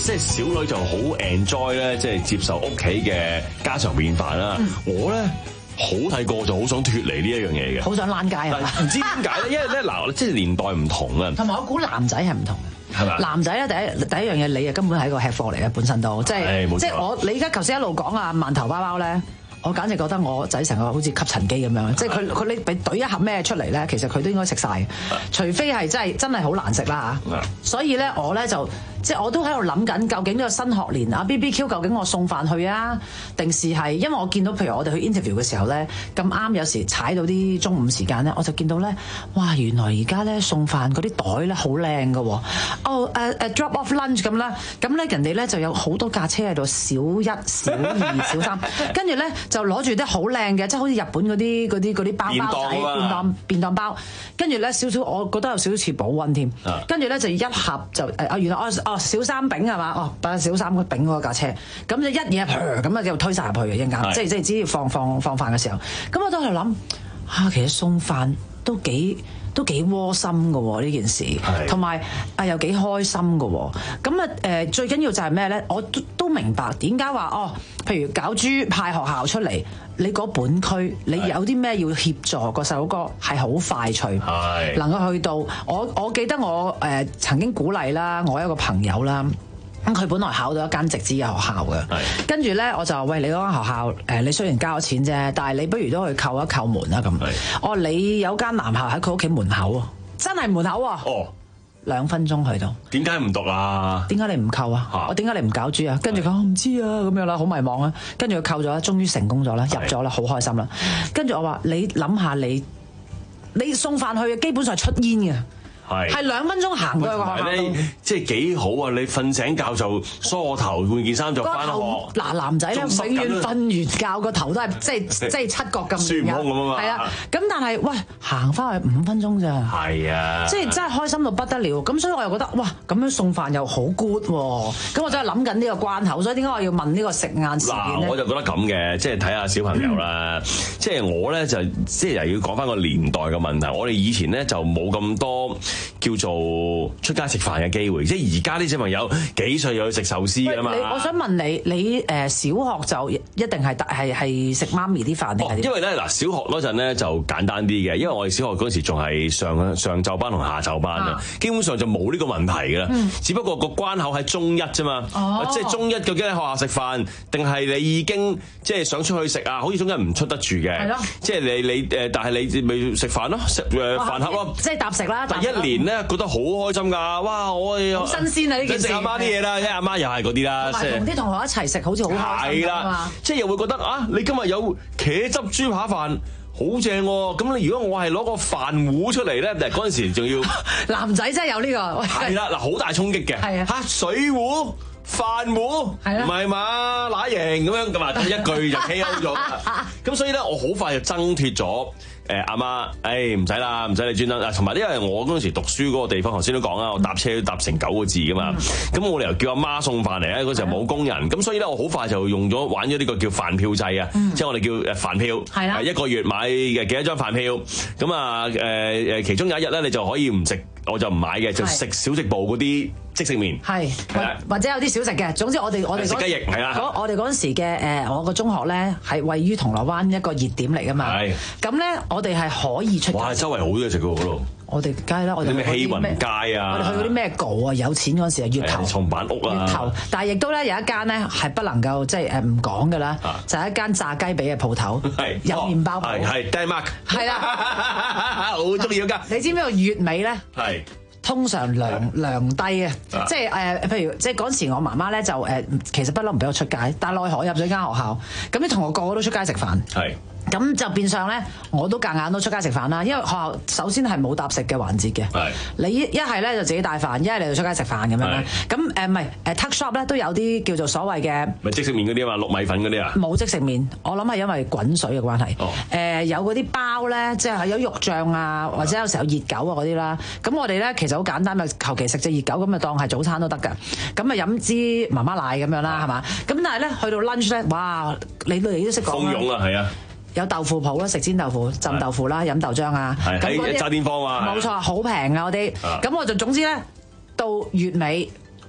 即係小女就好 enjoy 咧，即係接受屋企嘅家常便飯啦。 嗯、 我咧好睇過就好想脫離呢一樣嘢嘅， 好想躝街係嘛？ 唔知點解咧？因為咧嗱，即係年代唔同啊。 同埋我估男仔係唔同嘅， 係嘛？ 男仔咧第一第一樣嘢，你啊根本係一個吃貨嚟嘅，本身都即係即係我你而家頭先一路講啊饅頭包包咧。我簡直覺得我仔成個好似吸塵機咁樣，即係佢佢你俾懟一盒咩出嚟咧，其實佢都應該食晒，除非係真係真係好難食啦嚇。所以咧我咧就即係我都喺度諗緊，究竟呢個新學年啊 B B Q 究竟我送飯去啊，定是係因為我見到譬如我哋去 interview 嘅時候咧，咁啱有時踩到啲中午時間咧，我就見到咧，哇原來而家咧送飯嗰啲袋咧好靚㗎喎，哦誒誒、uh, uh, drop off lunch 咁啦，咁咧人哋咧就有好多架車喺度，小一、小二、小三，跟住咧。就攞住啲好靚嘅，即係好似日本嗰啲嗰啲嗰啲包包仔便當便當包，跟住咧少少，我覺得有少少似保溫添。跟住咧就一盒就誒啊原來哦哦小三餅係嘛？哦擺小三個餅嗰架車，咁就一嘢咁啊就推晒入去嘅一陣間，即係即係只要放放放飯嘅時候，咁我都係諗嚇，其實送飯都幾都幾窩心㗎喎呢件事，同埋啊又幾開心㗎喎。咁啊誒最緊要就係咩咧？我都都明白點解話哦，譬如攪珠派學校出嚟，你嗰本區你有啲咩要協助個細佬哥係好快脆，能夠去到我我記得我誒、呃、曾經鼓勵啦，我一個朋友啦。咁佢本來考到一間直資嘅學校嘅，跟住咧我就話：喂，你嗰間學校誒，你雖然交咗錢啫，但係你不如都去叩一叩門啦咁。我話你有間男校喺佢屋企門口啊，真係門口啊！哦，兩分鐘去到。點解唔讀啊？點解你唔叩啊？我點解你唔搞豬啊？跟住佢我唔知啊咁樣啦，好迷茫啊。跟住佢叩咗，終於成功咗啦，入咗啦，好開心啦。跟住我話：你諗下你，你送飯去基本上係出煙嘅。係係兩分鐘行過去個學校度， 即係幾好啊！你瞓醒覺就梳個頭，換件衫就翻學。 嗱男仔咧，永遠瞓完覺個頭都係即係即係七角咁。 孫悟空咁啊嘛。 係啊，咁但係喂行翻去五分鐘咋？ 係啊， 即係真係開心到不得了。咁所以我又覺得哇，咁樣送飯又好 good 喎。咁我真係諗緊呢個關口，所以點解我要問呢個食晏事件咧？ 我就覺得咁嘅，即係睇下小朋友啦。即係我咧就即係又要講翻個年代嘅問題。我哋以前咧就冇咁多。叫做出街食飯嘅機會，即係而家啲小朋友幾歲又去食壽司㗎嘛？ 我想問你，你誒小學就一定係係係食媽咪啲飯定係點？ 因為咧嗱，小學嗰陣咧就簡單啲嘅，因為我哋小學嗰陣時仲係上上晝班同下晝班啊，基本上就冇呢個問題㗎啦。嗯、只不過個關口喺中一啫嘛，哦、即係中一究竟喺學校食飯，定係你已經即係想出去食啊？好似中一唔出得住嘅，的即係你你誒，但係你咪食飯咯，食誒飯盒咯， 即係搭食啦。 第一年咧。覺得好開心㗎！哇，我好新鮮啊！呢件事食阿媽啲嘢啦，因為阿媽又係嗰啲啦， 同埋同啲同學一齊食，好似好開心㗎嘛！ 即係又會覺得啊，你今日有茄汁豬扒飯，好正喎！咁你如果我係攞個飯壺出嚟咧，嗱嗰陣時仲要男仔真係有呢個係啦，嗱好大衝擊嘅係啊嚇水壺飯壺唔係嘛乸型咁樣咁啊，一句就 K O 咗。咁所以咧，我好快就掙脫咗。誒阿媽，誒唔使啦，唔使你專登。嗱，同埋因為我嗰陣時讀書嗰個地方，頭先都講啦，我搭車搭成九個字噶嘛。咁、嗯、我哋又叫阿媽送飯嚟咧，嗰時候冇工人，咁所以咧我好快就用咗玩咗呢個叫飯票制啊，嗯、即係我哋叫誒飯票，係啦，一個月買嘅幾多張飯票。咁啊誒誒，其中有一日咧，你就可以唔食，我就唔買嘅，就食小食部嗰啲即食麵，係或者有啲小食嘅。總之我哋我哋食雞翼係啦。 我哋嗰陣時嘅誒，我個中學咧係位於銅鑼灣一個熱點嚟噶嘛。係咁咧。我哋係可以出街。哇！周圍好多嘢食㗎嗰度。我哋街啦，我哋咩希雲街啊？ 我哋去嗰啲咩稿啊？有錢嗰陣時啊，月頭松板屋啊。 月頭，但係亦都咧有一間咧係不能夠即係誒唔講㗎啦，就係一間炸雞髀嘅鋪頭，有麵包鋪。係係 Denmark。係啦， 好中意嗰間。 你知唔知個月尾咧？ 係。 通常量量低啊，即係誒，譬如即係嗰陣時，我媽媽咧就誒，其實不嬲唔俾我出街，但係奈何我入咗間學校，咁啲同學個個都出街食飯。係。咁就變相咧，我都夾硬都出街食飯啦。因為學校首先係冇搭食嘅環節嘅，是你一係咧就自己帶飯，一係你就出街食飯咁樣啦。咁誒唔係誒 tuck shop 咧都有啲叫做所謂嘅， 咪即食麵嗰啲啊嘛，綠米粉嗰啲啊， 冇即食麵。我諗係因為滾水嘅關係。哦，誒有嗰啲包咧，即係有肉醬啊，或者有時候有熱狗啊嗰啲啦。咁我哋咧其實好簡單，咪求其食隻熱狗咁，咪當係早餐都得㗎。咁咪飲支媽媽奶咁樣啦，係嘛？咁但係咧去到 lunch 咧，哇！你都你都識講蜂擁啊，係啊！ 有豆腐鋪啦，食煎豆腐、浸豆腐啦，飲豆漿啊， 咁嗰啲炸電坊啊， 冇錯，好平啊嗰啲。咁我就總之咧，到月尾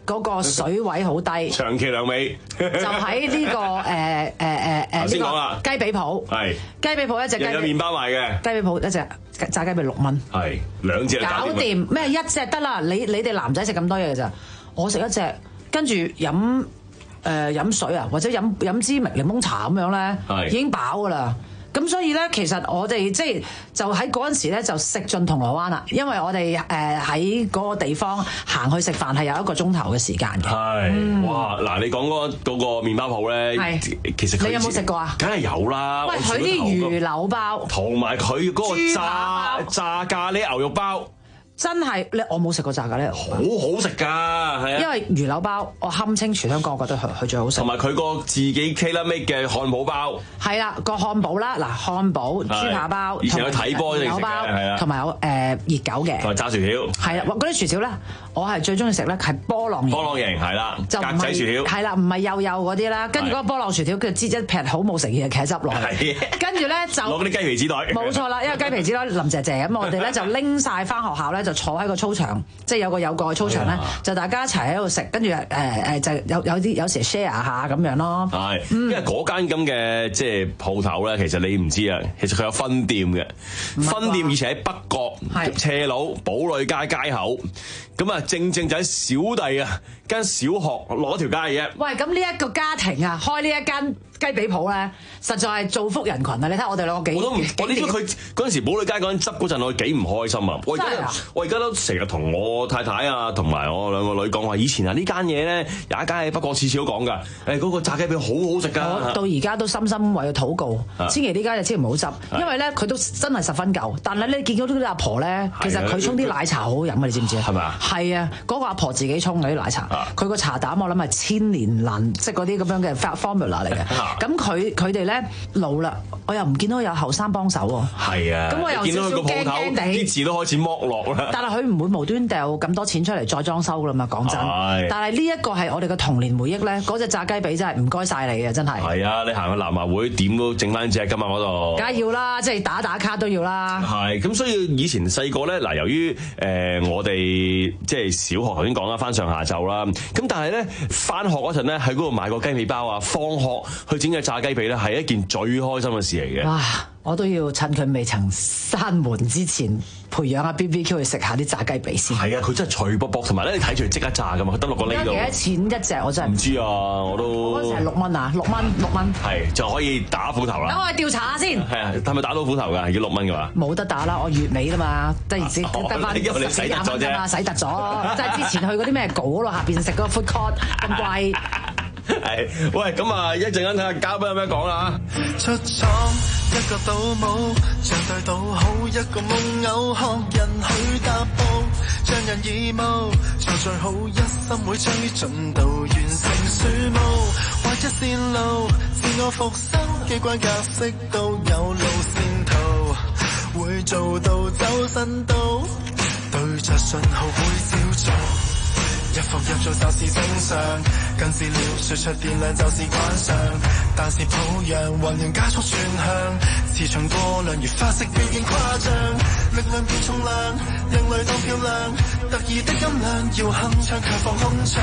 嗰個水位好低， 長期兩尾就喺呢、這個誒誒誒誒先講啦， 雞髀鋪係雞髀鋪一隻雞有麵包賣嘅雞髀鋪一隻炸雞髀六蚊， 係兩隻搞掂咩？一隻得啦，你你哋男仔食咁多嘢嘅咋？我食一隻，跟住飲誒飲水啊，或者飲飲支檸檬茶咁樣咧，已經飽噶啦。咁所以咧，其實我哋即係就喺嗰陣時咧，就食盡銅鑼灣啦。因為我哋誒喺嗰個地方行去食飯係有一個鐘頭嘅時間嘅。 係、嗯，哇！嗱，你講嗰嗰個麵包鋪咧，其實佢你有冇食過啊？ 梗係有啦。 喂，佢啲魚柳包， 同埋佢嗰個炸炸咖喱牛肉包。 真係咧，我冇食過炸咖喱， 好好食㗎，係啊！ 因為魚柳包，我堪稱全香港，我覺得佢佢最好食。 同埋佢個自己 tailor made 嘅漢堡包， 係啦，個漢堡啦，嗱漢堡、豬扒包， 以前有睇波定食嘅，係啊， 同埋有誒熱狗嘅， 同埋炸薯條， 係啦，嗰啲薯條咧，我係最中意食咧，係波浪形， 波浪形係啦， 就格仔薯條， 係啦，唔係幼幼嗰啲啦，跟住嗰個波浪薯條，佢擠一劈好冇食嘅茄汁落去，跟住咧就攞嗰啲雞皮紙袋， 冇錯啦，因為雞皮紙袋腍謝謝咁，我哋咧就拎晒翻學校咧，就坐喺個操場。即係有個有個嘅操場咧，就大家一齊喺度食，跟住誒誒就有有啲有時 share 下咁樣咯。 係，因為嗰間咁嘅即係鋪頭咧，其實你唔知啊，其實佢有分店嘅，分店以前喺北角斜路寶麗街街口，咁啊正正就喺小弟啊間小學攞條街嘅啫。 喂，咁呢一個家庭啊，開呢一間雞髀鋪咧，實在係造福人群啊！你睇我哋兩個幾， 我都唔，我呢個佢嗰陣時寶麗街嗰陣執嗰陣，我幾唔開心啊！我而家我而家都成日同我太太啊，同埋我兩個女講話，以前啊呢間嘢咧有一間喺北角次次都講㗎，誒嗰個炸雞髀好好食㗎。 我到而家都深深為佢禱告，千祈呢間嘢千祈唔好執，因為咧佢都真係十分舊。但係你見到啲阿婆咧，其實佢沖啲奶茶好好飲啊！你知唔知啊？ 係咪啊？ 係啊，嗰個阿婆自己沖嗰啲奶茶，佢個茶膽我諗係千年難即係嗰啲咁樣嘅 formula 嚟嘅。咁佢佢哋咧老啦，我又唔見到有後生幫手喎。 係啊， 咁我又見到佢個鋪頭啲字都開始剝落啦。 但係佢唔會無端掉咁多錢出嚟再裝修噶啦嘛，講真。但係呢一個係我哋嘅童年回憶咧，嗰隻炸雞髀真係唔該晒你嘅，真係。 係啊，你行去南華會點都整翻隻㗎嘛嗰度。 梗係要啦，即係打打卡都要啦。 係，咁所以以前細個咧，嗱，由於誒、呃、我哋即係小學頭先講啦，翻上下晝啦，咁但係咧翻學嗰陣咧喺嗰度買個雞髀包啊，放學去整隻炸雞髀咧係一件最開心嘅事嚟嘅。 哇！我都要趁佢未曾閂門之前，培養下 B B Q 去食下啲炸雞髀先。係啊，佢真係脆卜卜，同埋咧你睇住即刻炸噶嘛，佢得落個呢度。 幾多錢一隻？我真係唔知啊，我都。 嗰陣係六蚊啊，六蚊六蚊。 係就可以打斧頭啦。 等我去調查下先。 係啊，係咪打到斧頭㗎？如果六蚊嘅話。 冇得打啦，我月尾啦嘛，得而且得翻因為你洗突咗啫嘛， 洗突咗。即係之前去嗰啲咩稿嗰度下邊食嗰個 food court 咁貴。 係，喂，咁啊，一陣間睇下嘉賓有咩講啦出廠一個倒模，像對倒好一個夢偶，學人去踏步，像人義務，做最好一心會追進度，完成樹木，畫一線路，自我復生，機關格式都有路線圖，會做到走神道，對着信號會照做。一伏入做就是正常，近視了說出電量就是慣常，但是抱恙還能加速轉向，磁場過量如花式表現誇張，力量變重量，人類當漂亮，特異的音量要鏗鏘強放空場，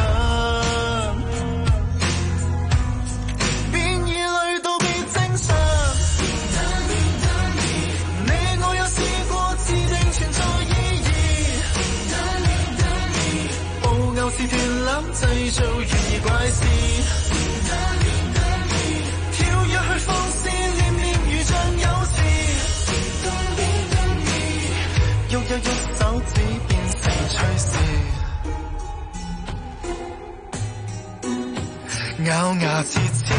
變異類都變正常，你我有試過自定存在意義。又是斷纜製造懸疑怪事，跳躍去放肆，念念如像有事，喐一喐手指變成趣事，咬牙切齒，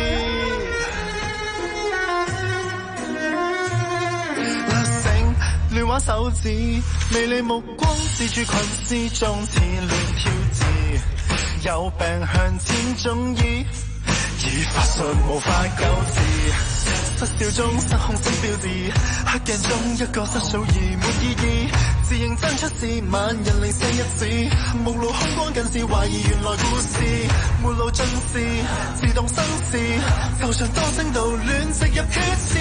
甩繩亂玩手指，魅利目光自住群絲中似亂跳字，有病向前中醫，以法術無法救治，失笑中失控聲標誌，黑鏡中一個失數而沒意義，自認真出事萬人零舍一指，目露凶光近視懷疑原來故事，沒路盡是自動生事，就像多聲道亂植入血絲，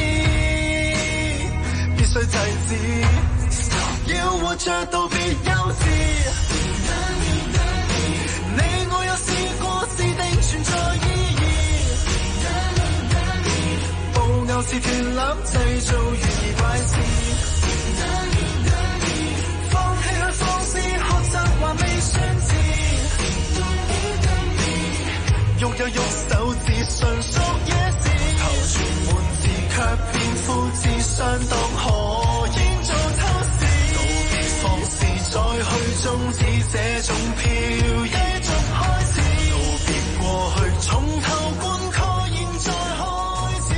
必須制止，要活着道別幼稚，你純屬野事。頭傳門字卻變副字，相當可演做偷視。道別放肆，再去終止這種飄逸。繼續開始，道別過去，從頭灌溉，現在開始。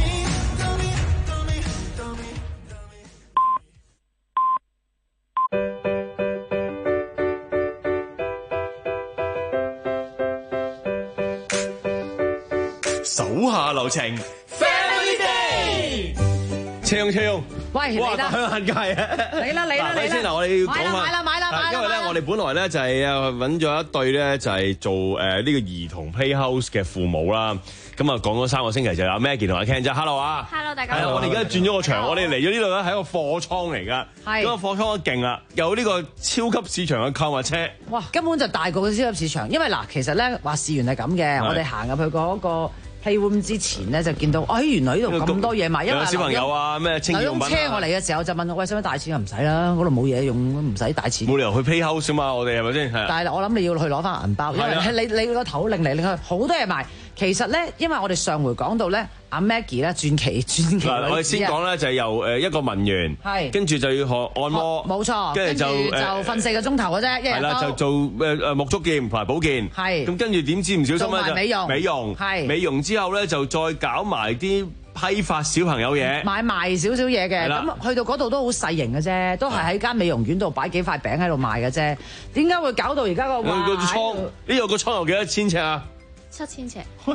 手下留情 ，Family Day，車用車用， 喂， 哇， 嚟啦大向眼界啊！ 嚟啦嚟啦嚟啦！ 先嗱，我哋要講翻， 買啦買啦買啦！ 因為咧，我哋本來咧就係誒揾咗一對咧，就係做誒呢個兒童 Playhouse 嘅父母啦。咁啊，講咗三個星期就有阿 Maggie 同阿 Ken 啫。Hello 啊 ，Hello 大家。 係我哋而家轉咗個場，我哋嚟咗呢度咧係一個貨倉嚟㗎。係。嗰個貨倉都勁啦，有呢個超級市場嘅購物車。 哇！根本就大過個超級市場，因為嗱，其實咧話事源係咁嘅，我哋行入去嗰個 Playroom 之前咧，就見到，哎，原來呢度咁多嘢賣，因為小朋友啊，咩清潔用品啊。 車我嚟嘅時候就問我，喂，使唔使帶錢啊？唔使啦，嗰度冇嘢用，唔使帶錢。 冇理由去 Playhouse 啊嘛，我哋係咪先？ 但係我諗你要去攞翻銀包，因為你你個頭擰嚟擰去，好多嘢賣。其實咧，因為我哋上回講到咧，阿 Maggie 咧傳奇傳奇。 嗱，我哋先講咧就係由誒一個文員，係跟住就要學按摩， 冇錯， 跟住就就瞓四個鐘頭嘅啫，一日係啦，就做誒誒沐足劍同埋保健，係咁跟住點知唔小心咧就美容美容，係美容之後咧就再搞埋啲批發小朋友嘢， 買賣少少嘢嘅，咁去到嗰度都好細型嘅啫，都係喺間美容院度擺幾塊餅喺度賣嘅啫。點解會搞到而家個哇？ 個倉呢度個倉有幾多千尺啊？ 七千尺， 好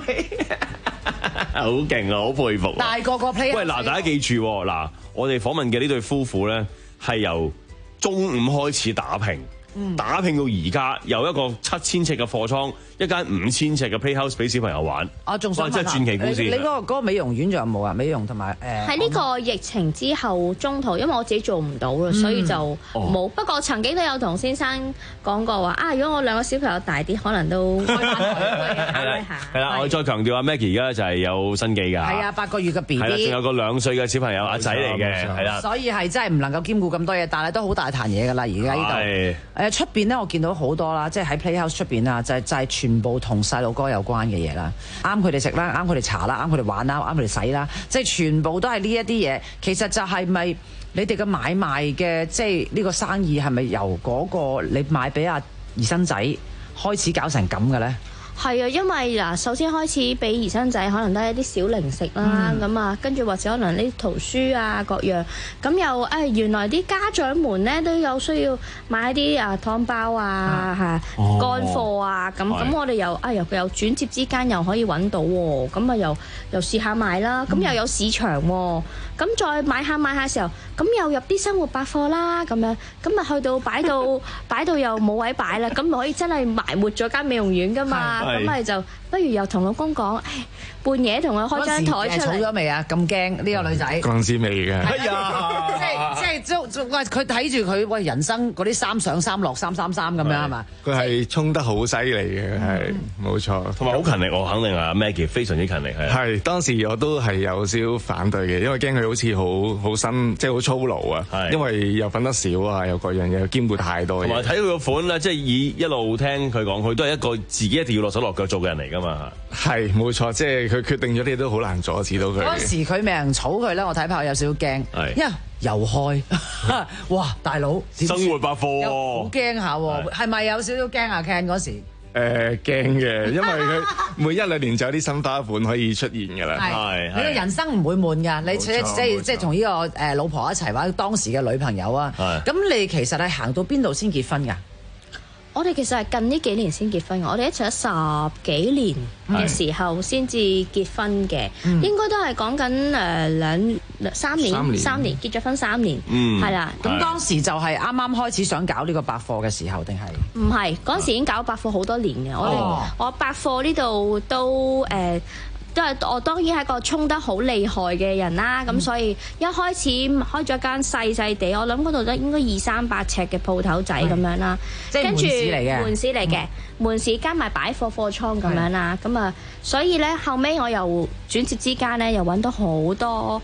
勁啊！好佩服。 大個個 play。 喂，嗱，大家記住嗱，我哋訪問嘅呢對夫婦咧，係由中午開始打拼。打拼到而家，有一個七千尺嘅貨倉，一間五千尺嘅 Playhouse 俾小朋友玩。 我仲想真係傳奇故事。 你嗰個嗰個美容院仲有冇啊？美容同埋誒。 喺呢個疫情之後，中途因為我自己做唔到啦，所以就冇。不過曾經都有同先生講過話啊，如果我兩個小朋友大啲，可能都開翻佢考慮下。 係啦，我再強調啊 Maggie 而家就係有新機㗎。 係啊，八個月嘅 B B。係啦，仲有個兩歲嘅小朋友阿仔嚟嘅，係啦。 所以係真係唔能夠兼顧咁多嘢，但係都好大壇嘢㗎啦，而家呢度。誒出邊咧，我見到好多啦，即係喺 Playhouse 出邊啊，就係就係全部同細路哥有關嘅嘢啦，啱佢哋食啦，啱佢哋搽啦，啱佢哋玩啦，啱佢哋洗啦，即係全部都係呢一啲嘢。其實就係咪你哋嘅買賣嘅，即係呢個生意係咪由嗰個你賣俾阿兒生仔開始搞成咁嘅咧？ 係啊，因為嗱，首先開始俾兒生仔可能都係一啲小零食啦，咁啊、嗯，跟住或者可能啲圖書啊各樣，咁又誒、哎、原來啲家長們咧都有需要買一啲啊湯包啊嚇、哦、乾貨啊，咁咁我哋又啊又又轉接之間又可以揾到喎，咁啊又又試下買啦，咁又有市場喎，咁再買下買下時候，咁又入啲生活百貨啦，咁樣，咁啊去到擺到擺到又冇位擺啦，咁咪可以真係埋沒咗間美容院噶嘛。咁咪就不如又同老公講，半夜同佢開張台出嚟。 儲咗未啊？咁驚呢個女仔？ 嗰陣時未嘅。 哎呀！即係即係喂，佢睇住佢喂人生嗰啲三上三落三三三咁樣係嘛？ 佢係衝得好犀利嘅，係冇錯。 同埋好勤力，我肯定啊 Maggie 非常之勤力係。 係當時我都係有少少反對嘅，因為驚佢好似好好新，即係好粗勞啊。係。因為又瞓得少啊，又各樣嘢兼顧太多嘢。同埋睇佢個款咧，即係以一路聽佢講，佢都係一個自己一定要落手落腳做嘅人嚟㗎嘛。 係冇錯，即係佢決定咗啲都好難阻止到佢。 嗰時佢未人草佢咧，我睇怕有少少驚，因為又開，哇大佬生活百貨好驚下喎，係咪有少少驚啊 Ken 嗰時？ 誒驚嘅，因為佢每一兩年就有啲新花款可以出現㗎啦。 係，你個人生唔會悶㗎，你即係即係同呢個誒老婆一齊或者當時嘅女朋友啊，咁你其實係行到邊度先結婚㗎？ 我哋其實係近呢幾年先結婚嘅，我哋一齊咗十幾年嘅時候先至結婚嘅，嗯、應該都係講緊誒兩三年三年，三年結咗婚三年，係啦。 咁當時就係啱啱開始想搞呢個百貨嘅時候，定係？唔係，嗰陣時已經搞百貨好多年嘅。我哋、哦、我百貨呢度都誒。呃都係我當然係一個衝得好厲害嘅人啦，咁、嗯、所以一開始開咗間細細地，我諗嗰度都應該二三百尺嘅鋪頭仔咁樣啦， 即係門市嚟嘅， 門市嚟嘅，嗯、門市加埋擺貨貨倉咁樣啦，咁啊，所以咧後尾我又轉接之間咧，又揾到好多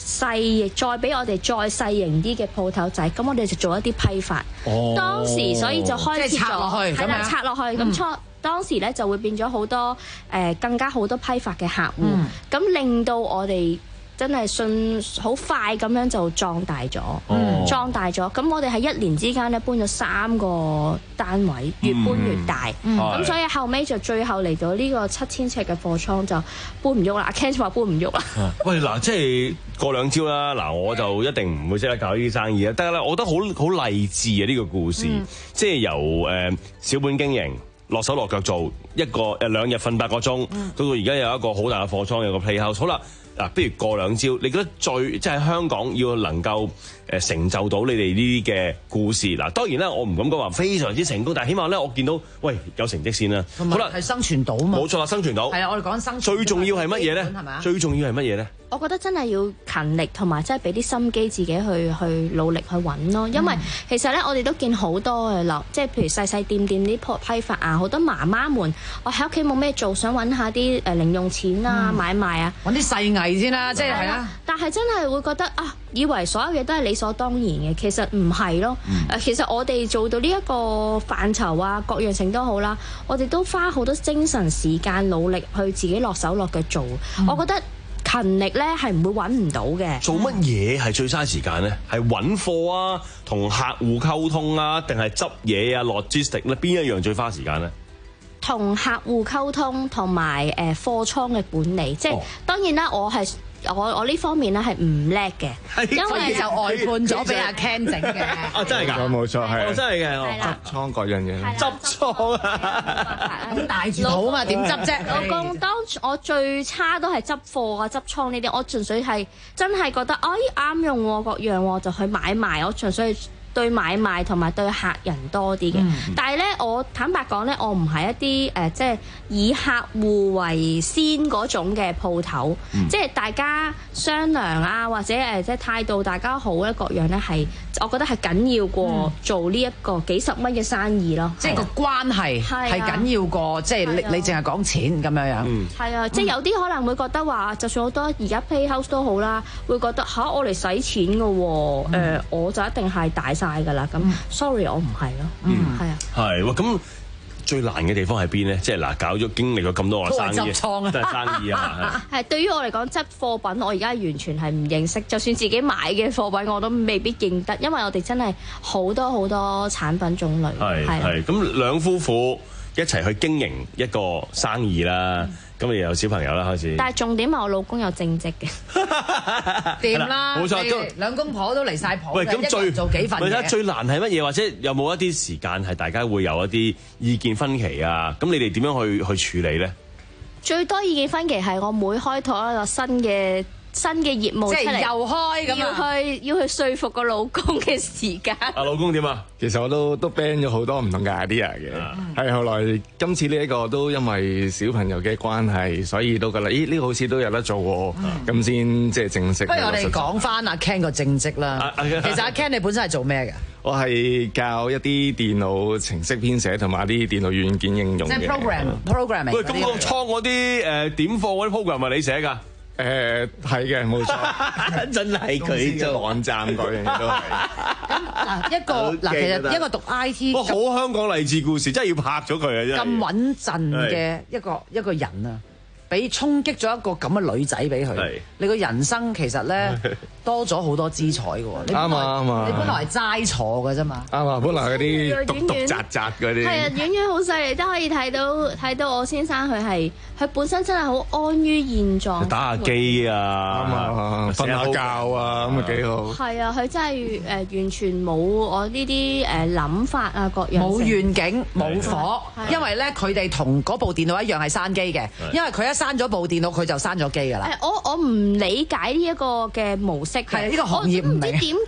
細，再俾我哋再細型啲嘅鋪頭仔，咁我哋就做一啲批發。 哦當時所以就開始即係拆落去係啦， 咁樣拆落去咁嗯初。當時咧就會變咗好多誒、呃、更加好多批發嘅客戶，咁、 嗯令到我哋真係迅好快咁樣就壯大咗， 嗯壯大咗。咁我哋喺一年之間咧搬咗三個單位，越搬越大。咁、 嗯係所以後尾就最後嚟到呢個七千尺嘅貨倉就搬唔喐啦。阿 Ken 話搬唔喐啦。 喂，嗱，即係過兩招啦。嗱，我就一定唔會識得搞呢啲生意啊。但係咧，我覺得好好勵志啊！呢個故事， 嗯即係由誒小本經營。落手落腳做一個誒兩日瞓八個鐘，到到而家有一個好大嘅貨倉，有個 playhouse。好啦，嗱，不如過兩招，你覺得最即係香港要能夠誒成就到你哋呢啲嘅故事？嗱，當然啦，我唔敢講話非常之成功，但係起碼咧，我見到喂有成績先啦。好啦， 係生存到嘛？ 冇錯啦，生存到。 係啊，我哋講生存。 最重要係乜嘢咧？ 係咪？ 最重要係乜嘢咧？ 我覺得真係要勤力，同埋真係俾啲心機自己去去努力去揾咯。因為其實咧，我哋都見好多嘅樓，即係譬如細細店店啲鋪批發啊，好多媽媽們，我喺屋企冇咩做，想揾下啲誒零用錢啊、買賣啊， 揾啲細藝先啦，即係係啦。 但係真係會覺得啊，以為所有嘢都係理所當然嘅，其實唔係咯。誒，其實我哋做到呢一個範疇啊，各樣性都好啦，我哋都花好多精神時間努力去自己落手落腳做。我覺得。勤力咧係唔會揾唔到嘅。 做乜嘢係最嘥時間咧？係揾貨啊，同客戶溝通啊，定係執嘢啊 logistic 咧？邊一樣最花時間咧？ 同客戶溝通同埋誒貨倉嘅管理，即係、 哦、 當然啦，我係。我我呢方面咧係唔叻嘅，因為就外判咗俾阿 Ken 整嘅。 啊，真係㗎， 冇錯，係哦，真係嘅， 執倉嗰樣嘢， 執倉啊， 咁大住肚啊嘛，點執啫？ 老公，當我最差都係執貨啊、執倉呢啲，我純粹係真係覺得，哎啱用喎，各樣喎，就去買賣。我純粹對買賣同埋對客人多啲嘅，嗯、但係咧，我坦白講咧，我唔係一啲誒、呃，即係以客戶為先嗰種嘅鋪頭，嗯、即係大家商量啊，或者誒，即係態度大家好咧，各樣咧係，我覺得係緊要過做呢一個幾十蚊嘅生意咯， 嗯、即係個關係係緊要過，即係你你淨係講錢咁樣樣。 係啊，即係有啲可能會覺得話，就算好多而家 Playhouse 都好啦，會覺得吓我嚟使錢嘅喎，嗯呃，我就一定係大晒㗎啦，咁 sorry 我唔係咯，嗯，係啊， 係喎，咁最難嘅地方係邊咧？即係嗱，搞咗經歷咗咁多個生意， 都係執倉啊， 都係生意啊， 係對於我嚟講，執貨品我而家完全係唔認識，就算自己買嘅貨品我都未必認得，因為我哋真係好多好多產品種類， 係係咁兩夫婦一齊去經營一個生意啦。嗯咁你又有小朋友啦，開始。 但係重點係我老公有正職嘅， 掂啦，冇錯，兩公婆都離晒譜。 喂，咁最做幾份嘢？ 最難係乜嘢？或者有冇一啲時間係大家會有一啲意見分歧啊？咁你哋點樣去去處理咧？ 最多意見分歧係我每開拓一個新嘅。新嘅業務出嚟， 即係又開咁要去要去說服個老公嘅時間。 阿老公點啊？ 其實我都都 ban 咗好多唔同嘅 idea 嘅，係、嗯、後來今次呢一個都因為小朋友嘅關係，所以都覺得咦呢、呢個好似都有得做喎，咁先即係正式。 不如我哋講翻阿 Ken 個正職啦。其實阿 Ken 你本身係做咩嘅？ 我係教一啲電腦程式編寫同埋啲電腦軟件應用嘅。 即係 program programming。 喂，咁個倉嗰啲誒點貨嗰啲 program 係你寫㗎？ 誒係嘅，冇錯， 真係佢做網站嗰樣嘢都係。 咁嗱一個嗱，其實一個讀 I T， 好香港勵志故事，真係要拍咗佢啊！真係咁穩陣嘅一個一個人啊，俾衝擊咗一個咁嘅女仔俾佢，你個人生其實咧多咗好多姿彩嘅喎。 啱啊啱啊！ 你本來係齋坐嘅啫嘛。 啱啊，本來嗰啲篤篤扎扎嗰啲。 係啊，遠遠好犀利，都可以睇到睇到我先生佢係佢本身真係好安於現狀。 打下機啊， 瞓下覺啊，咁啊幾好。 係啊，佢真係誒完全冇我呢啲誒諗法啊，各樣。 冇願景，冇火，因為咧佢哋同嗰部電腦一樣係閂機嘅，因為佢一閂咗部電腦，佢就閂咗機㗎啦。 誒，我我唔理解呢一個嘅模式嘅， 係呢個行業唔知點解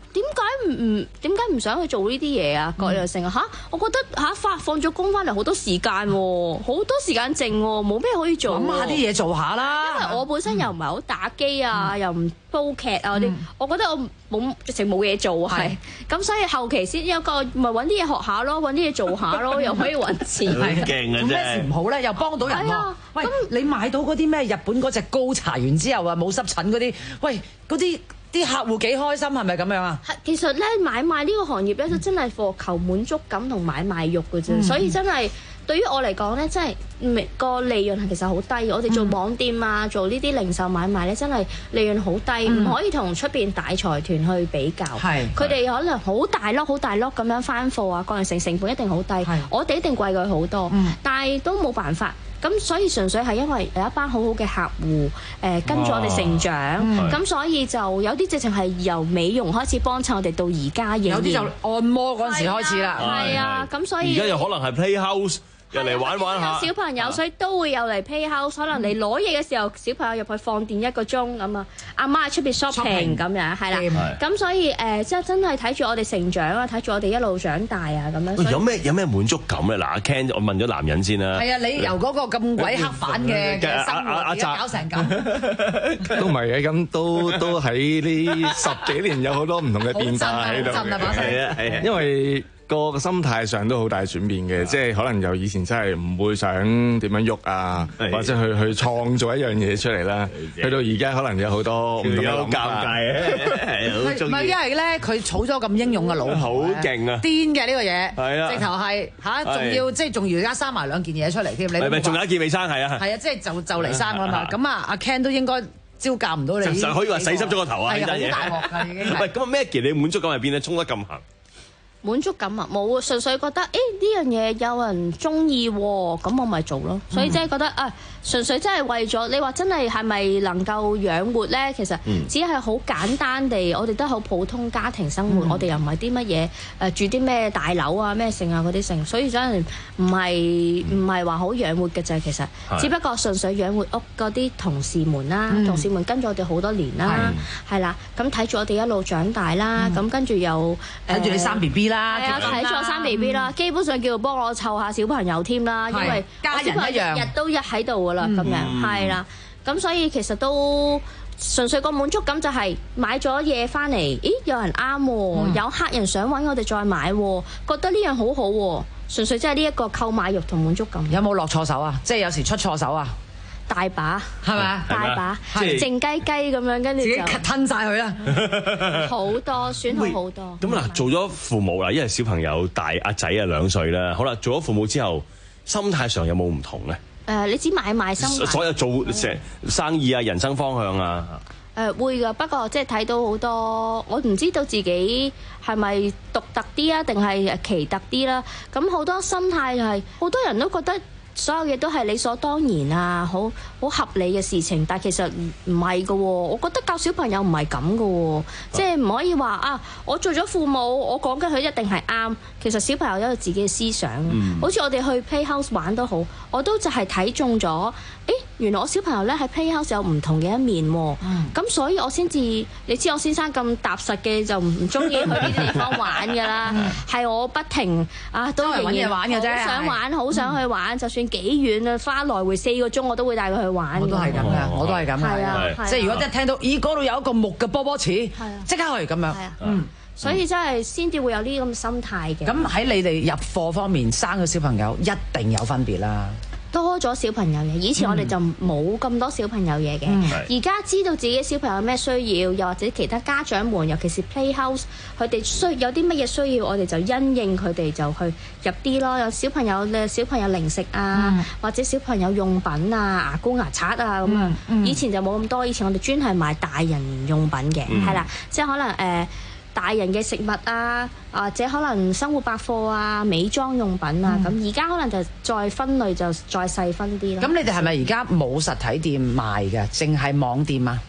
點解唔唔點解唔想去做呢啲嘢啊？各樣性啊嚇！我覺得嚇放放咗工翻嚟好多時間喎，好多時間剩喎，冇咩可以做。 諗下啲嘢做下啦。 因為我本身又唔係好打機啊，又唔煲劇啊嗰啲，我覺得我冇直情冇嘢做係。咁所以後期先有個咪揾啲嘢學下咯，揾啲嘢做下咯，又可以揾錢。 好勁啊！ 做咩事唔好咧？又幫到人喎。喂，你買到嗰啲咩日本嗰隻膏搽完之後啊冇濕疹嗰啲，喂嗰啲。啲客戶幾開心係咪咁樣啊？ 其實咧買賣呢個行業咧都真係貨求滿足感同買賣慾嘅啫，嗯、所以真係對於我嚟講咧，真係個利潤係其實好低。我哋做網店啊，做呢啲零售買賣咧，真係利潤好低，唔、嗯、可以同出邊大財團去比較。係佢哋可能好大粒好大粒咁樣翻貨啊，各樣成成本一定好低，我哋一定貴過佢好多，嗯、但係都冇辦法。咁所以純粹係因為有一班好好嘅客戶，誒、呃、跟住我哋成長，咁、嗯、所以就有啲直情係由美容開始幫襯我哋到而家嘅， 有啲就按摩嗰陣時開始啦， 係啊，咁所以而家又可能係 Playhouse。入嚟玩玩下， 小朋友所以都會有嚟 Playhouse，可能你攞嘢嘅時候，小朋友入去放電一個鐘咁啊，阿媽喺出邊 shopping 咁樣，係啦，咁所以誒，即係真係睇住我哋成長啊，睇住我哋一路長大啊，咁樣。 有咩有咩滿足感咧？嗱，阿 Ken，我問咗男人先啦。 係啊，你由嗰個咁鬼黑板嘅嘅生活，而家搞成咁， 都唔係嘅，咁都都喺呢十幾年有好多唔同嘅變化喺度。係啊係啊，因為個心態上都好大轉變嘅，即係可能由以前真係唔會想點樣喐啊，或者去去創造一樣嘢出嚟啦，去到而家可能有好多唔同嘅諗法。好尷尬啊！ 唔係因為咧，佢儲咗咁英勇嘅老婆， 好勁啊！ 癲嘅呢個嘢， 係啊， 直頭係嚇，仲要即係仲要而家生埋兩件嘢出嚟添。你係咪仲有一件未生？係啊， 係啊，即係就就嚟生啦嘛。咁啊，阿 Ken 都應該招架唔到你。 就可以話洗濕咗個頭啊！呢單嘢好大鑊㗎已經。 喂，咁啊 Maggie，你滿足感喺邊咧？衝得咁行？ 滿足感啊，冇啊，純粹覺得誒呢樣嘢有人中意喎，咁我咪做咯。所以即係覺得啊，純粹真係為咗你話真係係咪能夠養活咧？其實只係好簡單地，我哋都係好普通家庭生活，嗯、我哋又唔係啲乜嘢誒住啲咩大樓啊咩剩啊嗰啲剩，所以真係唔係唔係話好養活嘅啫。其實只不過純粹養活屋嗰啲同事們啦，嗯、同事們跟咗我哋好多年啦，係啦，咁睇住我哋一路長大啦，咁、嗯、跟住又睇住你生 B B。係啊，睇咗生 B B 啦，基本上叫做幫我湊下小朋友添啦，因為家人一樣， 日日都一喺度噶啦，咁樣係啦，咁所以其實都純粹個滿足感就係買咗嘢翻嚟，咦有人啱喎，有客人想揾我哋再買喎，覺得呢樣好好喎，純粹即係呢一個購買慾同滿足感。 有冇落錯手啊？即係有時出錯手啊？ 大把係咪？ 大把靜雞雞咁樣，跟住自己吞晒佢啦。 好多損耗好多。 咁嗱，做咗父母啦，因為小朋友大，阿仔啊兩歲啦。好啦，做咗父母之後，心態上有冇唔同咧？ 誒，你知買賣生所有做成生意啊，人生方向啊。 誒會㗎，不過即係睇到好多，我唔知道自己係咪獨特啲啊，定係奇特啲啦。咁好多心態就係，好多人都覺得所有嘢都係理所當然啊，好好合理嘅事情，但係其實唔係㗎喎。我覺得教小朋友唔係咁㗎喎，即係唔可以話啊，我做咗父母，我講緊佢一定係啱。其實小朋友有自己嘅思想，嗯、好似我哋去 Playhouse 玩都好，我都就係睇中咗，誒原來我小朋友咧喺 Playhouse 有唔同嘅一面喎，咁、嗯、所以我先至，你知我先生咁踏實嘅就唔中意去呢啲地方玩㗎啦，係、嗯、我不停啊都仍然玩嘅啫，好想玩，好想去玩，嗯、就算幾遠啊，花來回四個鐘我都會帶佢去玩。 我都係咁嘅，我都係咁嘅，即係如果一聽到咦嗰度有一個木嘅波波池，即刻去咁樣，嗯。 所以真係先至會有呢啲咁嘅心態嘅。 咁喺你哋入貨方面，生嘅小朋友一定有分別啦。 多咗小朋友嘢，以前我哋就冇咁多小朋友嘢嘅。而家、嗯、知道自己小朋友有咩需要，又或者其他家長們，尤其是 Playhouse，佢哋需有啲乜嘢需要，我哋就因應佢哋就去入啲咯。有小朋友嘅小朋友零食啊，嗯、或者小朋友用品啊、牙膏牙刷啊咁啊。嗯嗯、以前就冇咁多，以前我哋專係賣大人用品嘅，係啦、嗯，即係可能誒。呃大人嘅食物啊，或者可能生活百貨啊、美妝用品啊，咁而家可能就再分類就再細分啲啦。 咁你哋係咪而家冇實體店賣嘅，淨係網店啊？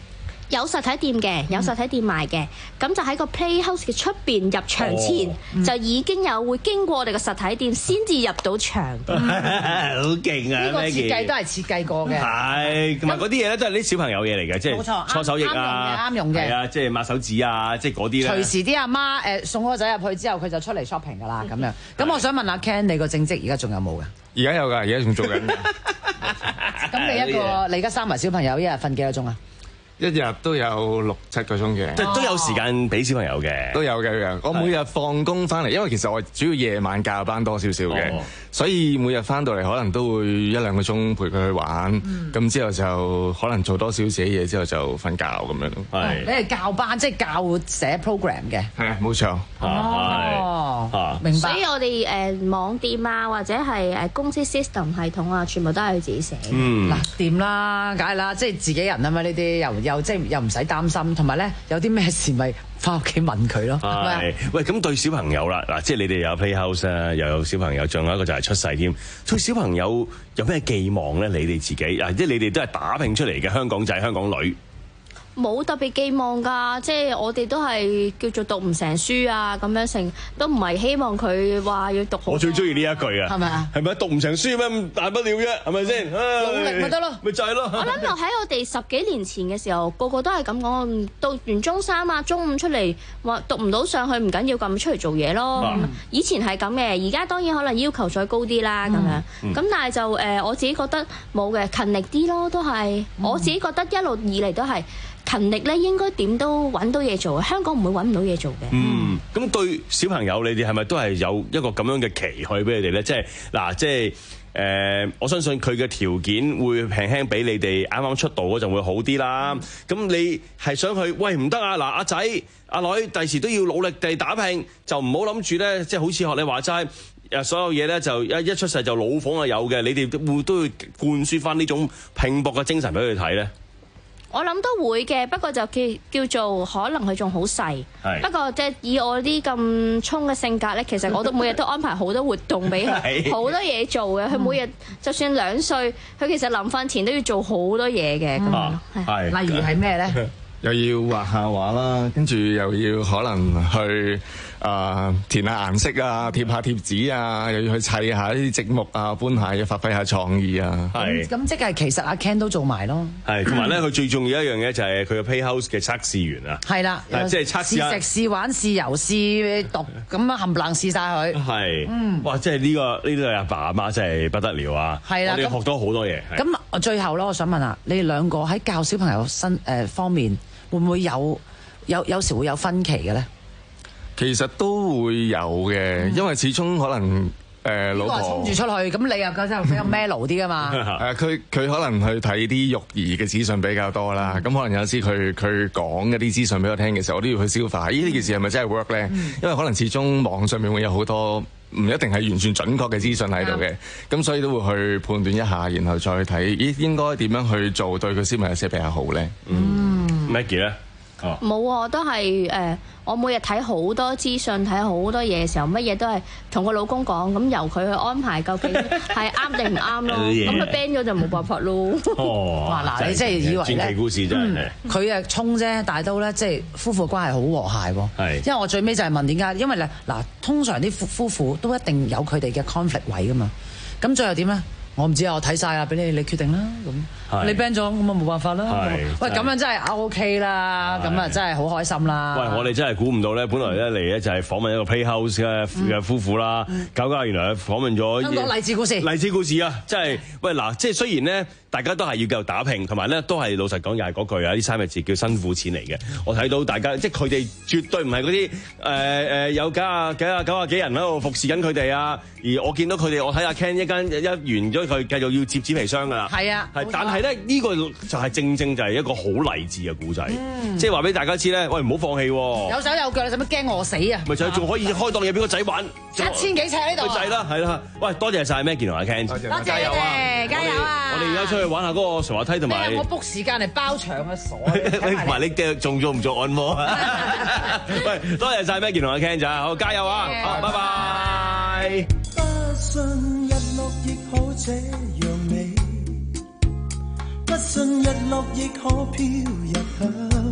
有實體店嘅，有實體店賣嘅，咁就喺個 Playhouse 嘅出邊入場前、 哦嗯、就已經有會經過我哋嘅實體店先至入到場。 好勁啊！ 呢個設計都係設計過嘅。 係，同埋嗰啲嘢咧都係啲小朋友嘢嚟嘅，即係搓手液啊， 啱用嘅， 係啊，即係抹手指啊，即係嗰啲咧。 隨時啲阿媽誒送個仔入去之後，佢就出嚟 shopping 㗎啦咁樣。咁我想問阿 Ken，你個正職而家仲有冇㗎？ 而家有㗎，而家仲做緊。 咁你一個你而家生埋小朋友，一日瞓幾多鐘啊？ 一日都有六七個鐘嘅， 即係都有時間俾小朋友嘅， 都有嘅。我每日放工翻嚟，因為其實我主要夜晚教班多少少嘅， 哦、 所以每日翻到嚟可能都會一兩個鐘陪佢去玩，咁、嗯、之後就可能做多少少嘢，之後就瞓覺咁樣咯。 係你係教班，即係教寫 program 嘅， 係啊，冇錯。 哦， 啊、 明白。 所以我哋誒、呃、網店啊，或者係誒公司 system 系統啊，全部都係佢自己寫。 嗯， 嗱掂啦，梗係啦，即係自己人啊嘛，呢啲又又即係又唔使擔心，同埋咧有啲咩事咪翻屋企問佢咯。 係，喂，咁對小朋友啦，嗱，即係你哋有 Playhouse 啊，又有小朋友，仲有一個就係出世添。對小朋友有咩寄望咧？你哋自己啊，即係你哋都係打拼出嚟嘅香港仔、香港女。 冇特別寄望㗎，即係我哋都係叫做讀唔成書啊，咁樣成都唔係希望佢話要讀好。 我最中意呢一句啊， 係咪啊？ 係咪讀唔成書咩？咁大不了啫，係咪先？ 努力咪得咯， 咪就係咯。 我諗就喺我哋十幾年前嘅時候，個個都係咁講，讀完中三啊、中五出嚟話讀唔到上去唔緊要，咁出嚟做嘢咯。 嗯、 以前係咁嘅，而家當然可能要求再高啲啦，咁、嗯、樣。咁、嗯、但係就誒、呃，我自己覺得冇嘅，勤力啲咯，都係、嗯、我自己覺得一路以嚟都係。勤力咧，應該點都揾到嘢做。香港唔會揾唔到嘢做嘅。 嗯，咁對小朋友，你哋係咪都係有一個咁樣嘅期許俾你哋咧？即係嗱，即係誒、呃，我相信佢嘅條件會輕輕比你哋啱啱出道嗰陣會好啲啦。咁、嗯、你係想去？喂，唔得啊！嗱，阿仔、阿女，第時都要努力地打拼，就唔好諗住咧，即係好似學你話齋，誒，所有嘢咧就一一出世就老奉啊有嘅。你哋會都會灌輸翻呢種拼搏嘅精神俾佢哋睇咧。 我諗都會嘅，不過就叫叫做可能佢仲好細。不過即係以我啲咁衝嘅性格咧，其實我都每日都安排好多活動俾佢，好多嘢做嘅。佢每日就算兩歲，佢其實臨瞓前都要做好多嘢嘅。咁樣係，例如係咩咧？ 又要畫下畫啦，跟住又要可能去啊、呃、填下顏色啊，貼下貼紙啊，又要去砌下啲積木啊，搬下嘢，發揮下創意啊。 係咁即係其實阿 Ken 都做埋咯。 係，同埋咧佢最重要一樣嘢就係佢嘅 Playhouse 嘅測試員啊。 係啦， 即係測試試食、試玩、試遊、試讀，咁啊冚唪唥試晒佢。 係，嗯，哇！即係呢、呢個呢對阿爸阿媽真係不得了啊。係啦，我哋學到好多嘢。 咁我最後咧，我想問下你哋兩個喺教小朋友身誒方面，會唔會有有有時會有分歧嘅咧？ 其實都會有嘅，因為始終可能誒、呃、老婆衝住出去，咁你又覺得比較 mellow 啲噶嘛？ 誒，佢佢可能去睇啲育兒嘅資訊比較多啦，咁可能有時佢佢講一啲資訊俾我聽嘅時候，我都要去消化。咦，呢件事係咪真係 work 咧？因為可能始終網上面會有好多唔一定係完全準確嘅資訊喺度嘅，咁所以都會去判斷一下，然後再去睇咦應該點樣去做對佢小朋友先比較好咧？ 嗯 Maggie 咧？哦， 冇啊，都係誒、呃，我每日睇好多資訊，睇好多嘢嘅時候，乜嘢都係同個老公講，咁由佢去安排，究竟係啱定唔啱咯？咁佢 ban 咗就冇辦法咯。 哦， 哇！嗱，你真係以為咧？ 傳奇故事真係。 佢誒衝啫，但係都咧，即係夫婦關係好和諧喎。係。因為我最尾就係問點解？因為咧嗱，通常啲夫夫婦都一定有佢哋嘅 conflict 位噶嘛。咁最後點咧？我唔知啊，我睇晒啦，俾你你決定啦。咁你 ban 咗，咁啊冇辦法啦。喂，咁樣真係 OK 啦，咁啊真係好開心啦。 喂，我哋真係估唔到咧，本來咧嚟咧就係訪問一個 Playhouse 嘅嘅夫婦啦，搞搞原來訪問咗香港勵志故事， 勵志故事啊！真係喂嗱，即係雖然咧，大家都係要繼續打拼，同埋咧都係老實講又係嗰句啊，呢三個字叫辛苦錢嚟嘅。我睇到大家即係佢哋絕對唔係嗰啲誒誒有九啊幾啊九啊幾人喺度服侍緊佢哋啊，而我見到佢哋，我睇阿 Ken 一間一完咗佢繼續要接紙皮箱㗎啦。係啊，係，但係咧呢個就係正正就係一個好勵志嘅故仔，即係話俾大家知咧，喂唔好放棄喎， 有手有腳，你使乜驚餓死啊？ 咪就係仲可以開檔嘢俾個仔玩， 一千幾尺呢度， 個仔啦，係啦，喂多謝晒 Maggie 同阿 Ken， 多謝加油啊，加油啊！ 我哋而家出去玩下嗰個滑滑梯同埋， 我 book 時間嚟包場啊，傻！ 同埋你嘅仲做唔做按摩啊？喂，多謝晒 Maggie 同阿 Ken 咋，好加油啊！好，拜拜。 不信日落亦可這樣美，不信日落亦可飄入響。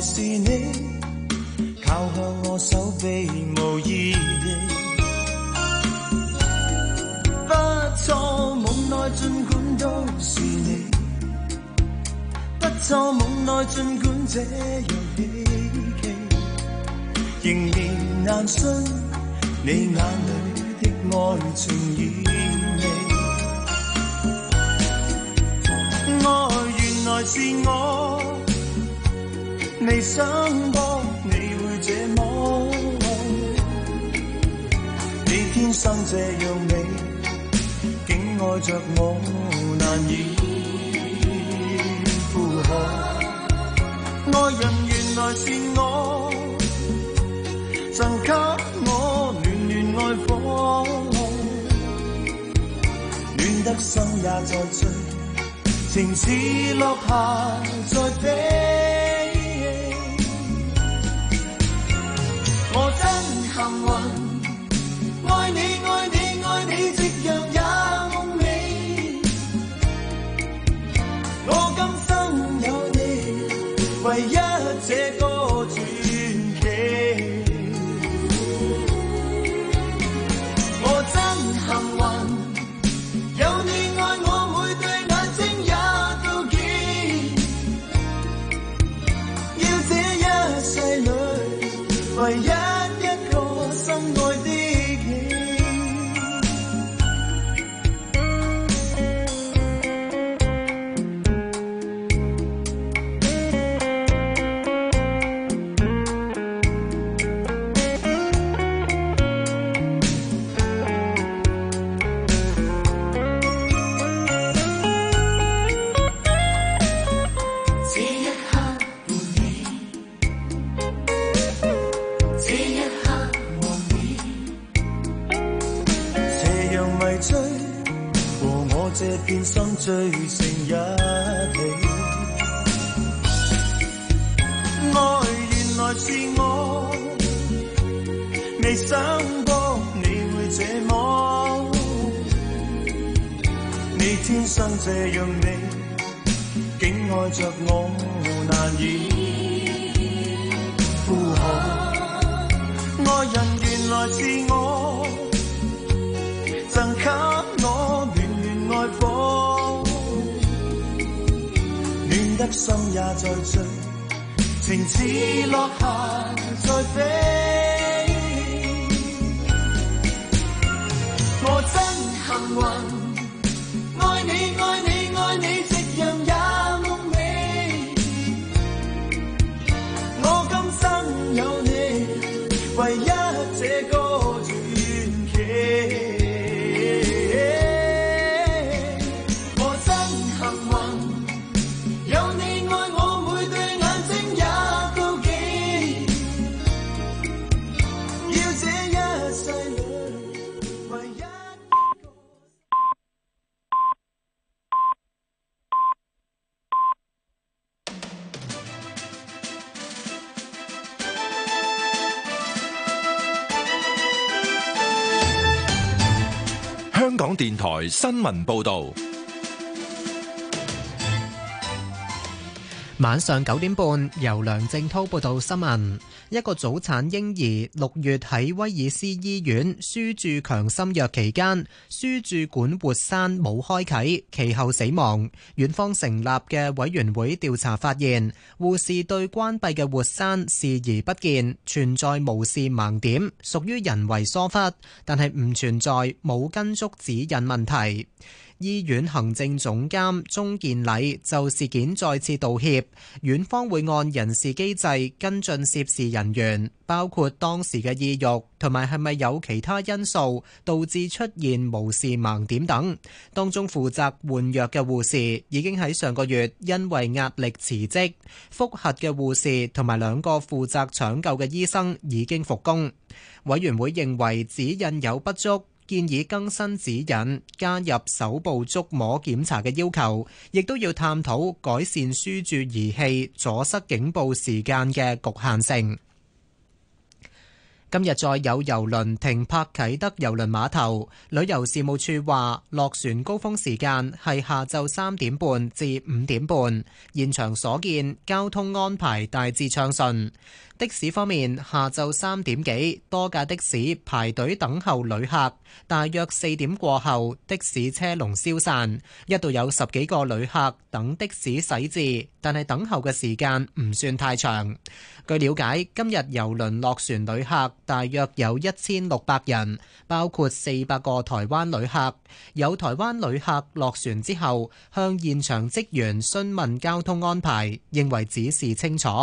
是你，靠向我手臂無意義。不錯，夢內儘管都是你，不錯，夢內儘管這樣稀奇，仍然難信你眼裏的愛情意味。愛原來是我，未想過你會這麼愛，你天生這樣美，竟愛着我難以負荷。愛人原來是我，贈給我暖暖愛火，暖得心也在醉，情似落霞在飛。我真幸運，愛你愛你愛你，夕陽也夢美。我今生有你，唯一這個傳奇。我真幸運，有你愛我，每對眼睛也妒忌。要這一世裏，唯一一個心愛的你。這一刻伴你，這一刻望你，斜陽迷醉，和我這片心醉成一起。愛原來是我，未想過你會這麼，你天生這樣美，竟愛着我難以負荷。愛人原來是我，贈給我暖暖愛火，暖得心也在醉，情似落霞在飛。我真幸運，愛你愛你愛你，夕陽也夢美。我今生有你，唯一這個傳奇。我真幸運，有你愛我，每對眼睛也妒忌。要這一世裏，唯一。 香港電台新聞報道。 晚上九點半，由梁正滔報道新聞。一個早產嬰兒六月喺威爾斯醫院輸注強心藥期間，輸注管活塞冇開啟，其後死亡。院方成立嘅委員會調查發現，護士對關閉嘅活塞視而不見，存在無視盲點，屬於人為疏忽，但係唔存在冇跟足指引問題。醫院行政總監鍾健禮就事件再次道歉，院方會按人事機制跟進涉事人員，包括當時嘅意欲同埋係咪有其他因素導致出現無視盲點等。當中負責換藥嘅護士已經喺上個月因為壓力辭職，複核嘅護士同埋兩個負責搶救嘅醫生已經復工。委員會認為指引有不足，建議更新指引，加入手部觸摸檢查嘅要求，亦都要探討改善輸注儀器阻塞警報時間嘅局限性。 今日再有郵輪停泊啟德郵輪碼頭，旅遊事務處話落船高峰時間係下晝三點半至五點半，現場所見交通安排大致暢順。的士方面，下晝三點幾多架的士排隊等候旅客，大約四點過後的士車龍消散，一度有十幾個旅客等的士駛至，但係等候嘅時間唔算太長。據了解，今日郵輪落船旅客大約有一千六百人，包括四百個台灣旅客。有台灣旅客落船之後向現場職員詢問交通安排，認為指示清楚。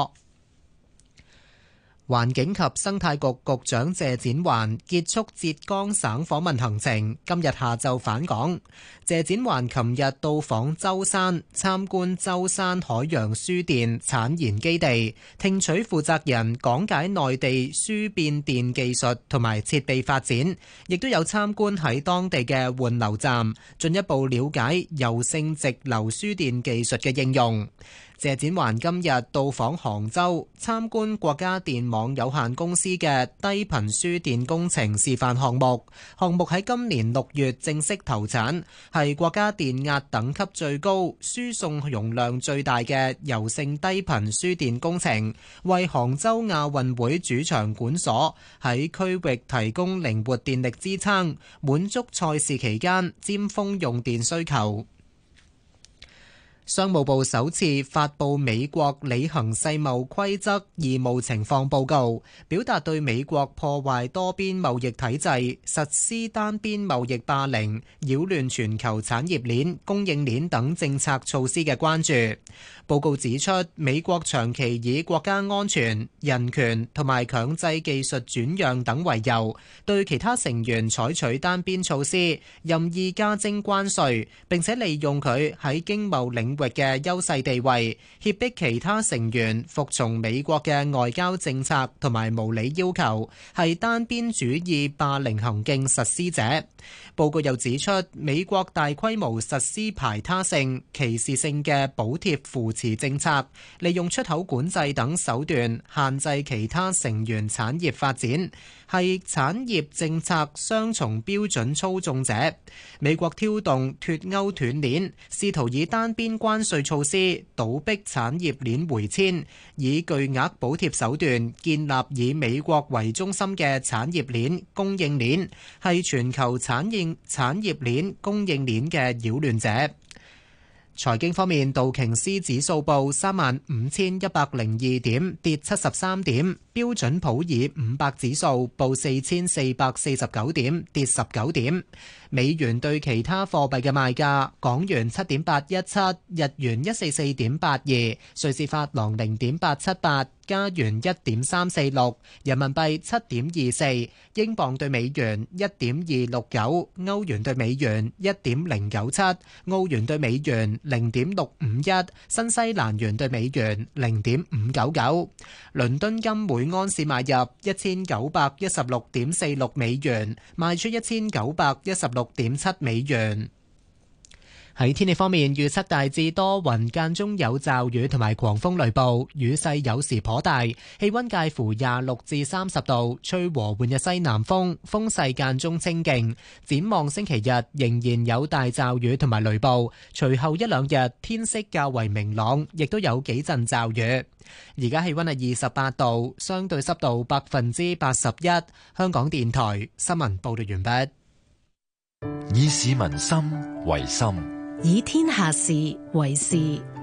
環境及生態局局長謝展寰結束浙江省訪問行程，今日下晝返港。謝展寰琴日到訪舟山，參觀舟山海洋輸電產研基地，聽取負責人講解內地輸變電技術同埋設備發展，亦都有參觀喺當地嘅換流站，進一步了解柔性直流輸電技術嘅應用。謝展寰今日到訪杭州，參觀國家電網有限公司嘅低頻輸電工程示範項目。項目喺今年六月正式投產，係國家電壓等級最高、輸送容量最大嘅柔性低頻輸電工程，為杭州亞運會主場館所喺區域提供靈活電力支撐，滿足賽事期間尖峰用電需求。商務部首次發布美國履行世貿規則義務情況報告，表達對美國破壞多邊貿易體制、實施單邊貿易霸凌、擾亂全球產業鏈、供應鏈等政策措施嘅關注。報告指出，美國長期以國家安全、人權同埋強制技術轉讓等為由，對其他成員採取單邊措施，任意加徵關稅，並且利用佢喺經貿領域嘅優勢地位，脅迫其他成員服從美國嘅外交政策同埋無理要求，係單邊主義霸凌行徑實施者。報告又指出，美國大規模實施排他性、歧視性嘅補貼扶持政策，利用出口管制等手段限制其他成員產業發展，係產業政策雙重標準操縱者。美國挑動脫歐斷鏈，試圖以單邊關稅措施倒逼產業鏈回遷，以巨額補貼手段建立以美國為中心嘅產業鏈、供應鏈，係全球產業產業鏈、供應鏈嘅擾亂者。財經方面，道瓊斯指數報三萬五千一百零二點，跌七十三點；標準普爾五百指數報四千四百四十九點，跌十九點。美元對其他貨幣嘅賣價：港元七點八一七，日元一四四點八二，瑞士法郎零點八七八，加元一點三四六，人民幣七點二四，英鎊對美元一點二六九，歐元對美元一點零九七，澳元對美元零點六五一，新西蘭元對美元零點五九九。倫敦金每安士買入一千九百一十六點四六美元，賣出一千九百一十六點七美元。喺天氣方面，預測大致多雲，間中有驟雨同埋狂風雷暴，雨勢有時頗大，氣溫介乎廿六至三十度，吹和緩嘅西南風，風勢間中清勁。展望星期日仍然有大驟雨同埋雷暴，隨後一兩日天色較為明朗，亦都有幾陣驟雨。而家氣溫係二十八度，相對濕度百分之八十一。香港電台新聞報道完畢。 以市民心為心， 以天下事為事。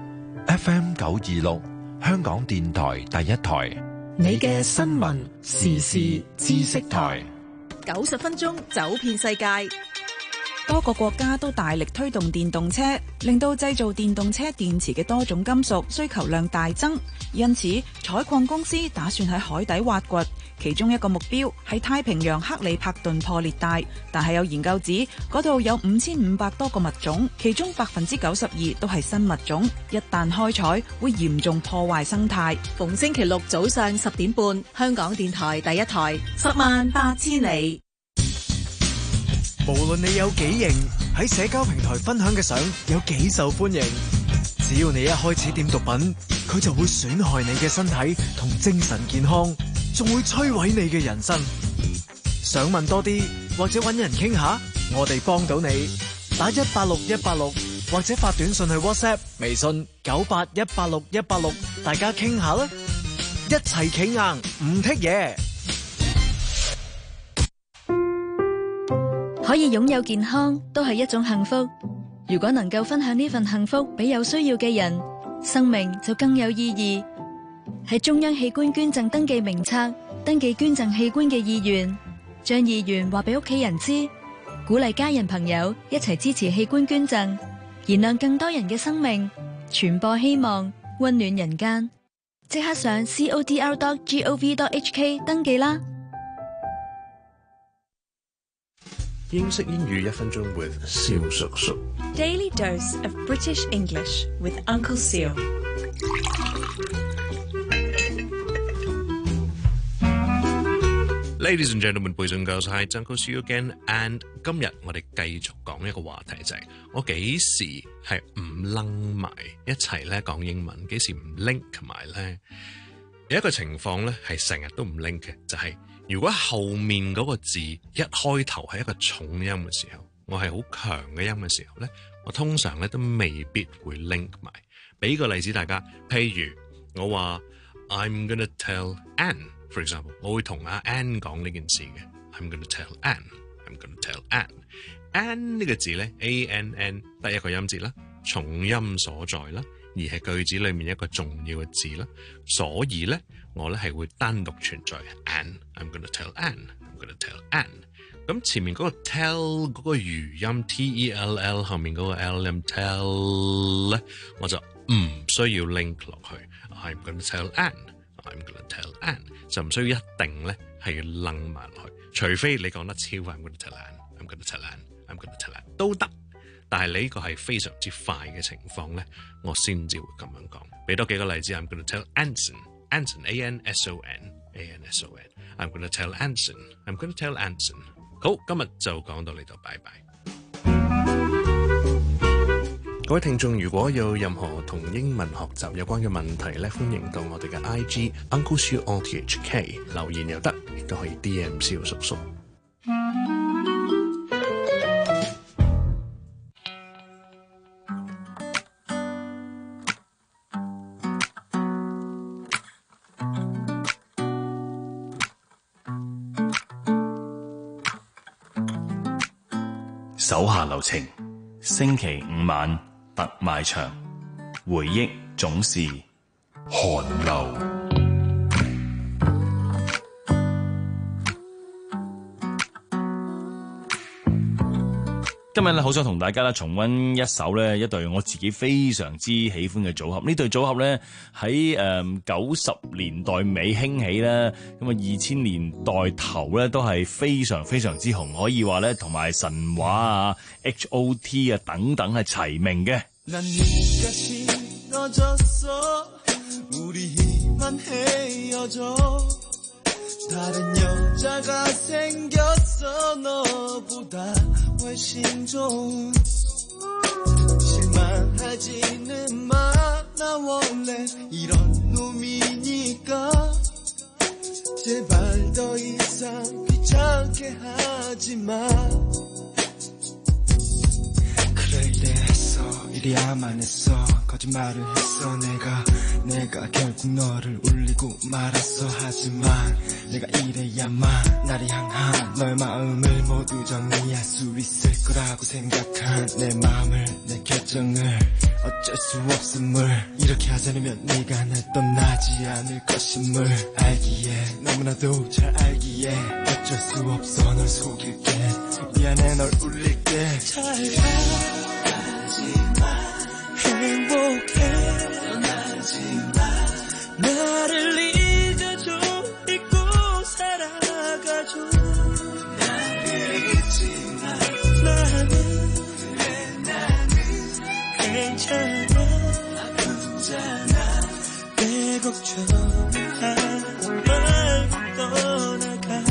F M 九二六，香港電台第一台， 你嘅新聞時事知識台， 九十分鐘走遍世界。多個國家都大力推動電動車，令到製造電動車電池嘅多種金屬需求量大增。因此，採礦公司打算喺海底挖掘，其中一個目標係太平洋克里帕頓破裂帶。但係有研究指，嗰度有五千五百多個物種，其中百分之九十二都係新物種。一旦開採，會嚴重破壞生態。 逢星期六早上十點半，香港電台第一台，十萬八千里。 無論你有幾型，喺社交平台分享嘅相有幾受歡迎，只要你一開始掂毒品，佢就會損害你嘅身體同精神健康。 仲會摧毀你嘅人生。想問多啲或者搵人傾下，我哋幫到你。打一八六一八六或者發短信去 WhatsApp、微信九八一八六一八六，大家傾下啦，一齊企硬唔剔嘢。 可以擁有健康都係一種幸福。如果能夠分享呢份幸福俾有需要嘅人，生命就更有意義。喺中央器官捐贈登記名冊登記捐贈器官嘅意願，將意願話俾屋企人知，鼓勵家人朋友一齊支持器官捐贈，燃亮更多人嘅生命，傳播希望，溫暖人間。即刻上 c o d r dot gov dot h k 登記啦！ 英式英語一分鐘 with 蕭叔叔。 Daily dose of British English with Uncle Seal。 Ladies and gentlemen, boys and girls, hi, Uncle Seal again. And 今日我哋繼續講一個話題，就係、是、我幾時係唔掕埋一齊咧講英文，幾時唔 link 埋咧？有一個情況咧係成日都唔 link 嘅，就係、是、如果後面嗰個字一開頭係一個重音嘅時候，我係好強嘅音嘅時候咧，我通常咧都未必會 link 埋。俾個例子大家，譬如我話 I'm gonna tell Anne。For example， 我會同阿 Anne 講呢件事嘅。I'm gonna tell Anne。I'm gonna tell Anne。Anne 呢個字咧 ，A N N 得一個音節啦，重音所在啦，而係句子裡面一個重要嘅字啦。所以咧，我咧係會單獨存在 Anne。I'm gonna tell Anne。I'm gonna tell Anne。咁前面嗰個 tell 嗰個餘音 T E L L 後面嗰個 L M tell 咧，我就唔需要 link 落去。I'm gonna tell Anne。I'm gonna tell Anne 就唔需要一定咧係要掕埋落去，除非你講得超快 I'm gonna tell Anne，I'm gonna tell Anne，I'm gonna tell Anne 都得，但係你呢個係非常之快嘅情況咧，我先至會咁樣講。俾多幾個例子 ，I'm gonna tell Anson，Anson A N S O N，A N S O N，I'm gonna tell Anson，I'm gonna tell Anson。好，今日就講到呢度，拜拜。各位聽眾，如果有任何同英文學習有關嘅問題咧，歡迎到我哋嘅 I G Uncle Siu O T H K 留言又得，亦都可以 D M 蕭叔叔。 手下留情，星期五晚特賣場，回憶總是寒流。今日咧好想同大家咧重溫一首咧一隊我自己非常之喜歡嘅組合。呢隊組合咧喺誒九十年代尾興起啦，咁啊二千年代頭咧都係非常非常之紅，可以話咧同埋神話啊、H O T 啊等等係齊名嘅。 이래야만 했어 거짓말을 했어 내가 내가 결국 너를 울리고 말았어 하지만 내가 이래야만 나를 향한 너의 마음을 모두 정리할 수 있을 거라고 생각한 내 마음을 내 결정을 어쩔 수 없음을 이렇게 하지 않으면 네가 날 떠나지 않을 것임을 알기에 너무나도 잘 알기에 어쩔 수 없어 널 속일게 미안해 널 울릴게 잘가 행복해 떠나지마 나를 잊어줘 잊고 살아가줘 나를 잊지마 나는 왜 나는 괜찮아 아프잖아 내 걱정하지 말고 떠나가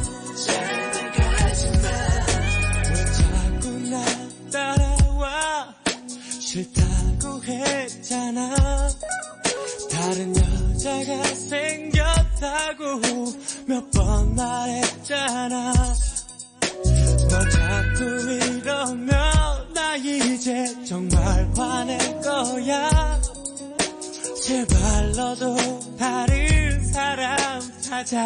생각하지마 왜 자꾸 나 따라와 싫다고 했잖아 다른 여자가 생겼다고 몇 번 말했잖아 너 자꾸 이러면 나 이제 정말 화낼 거야 제발 너도 다른 사람 찾아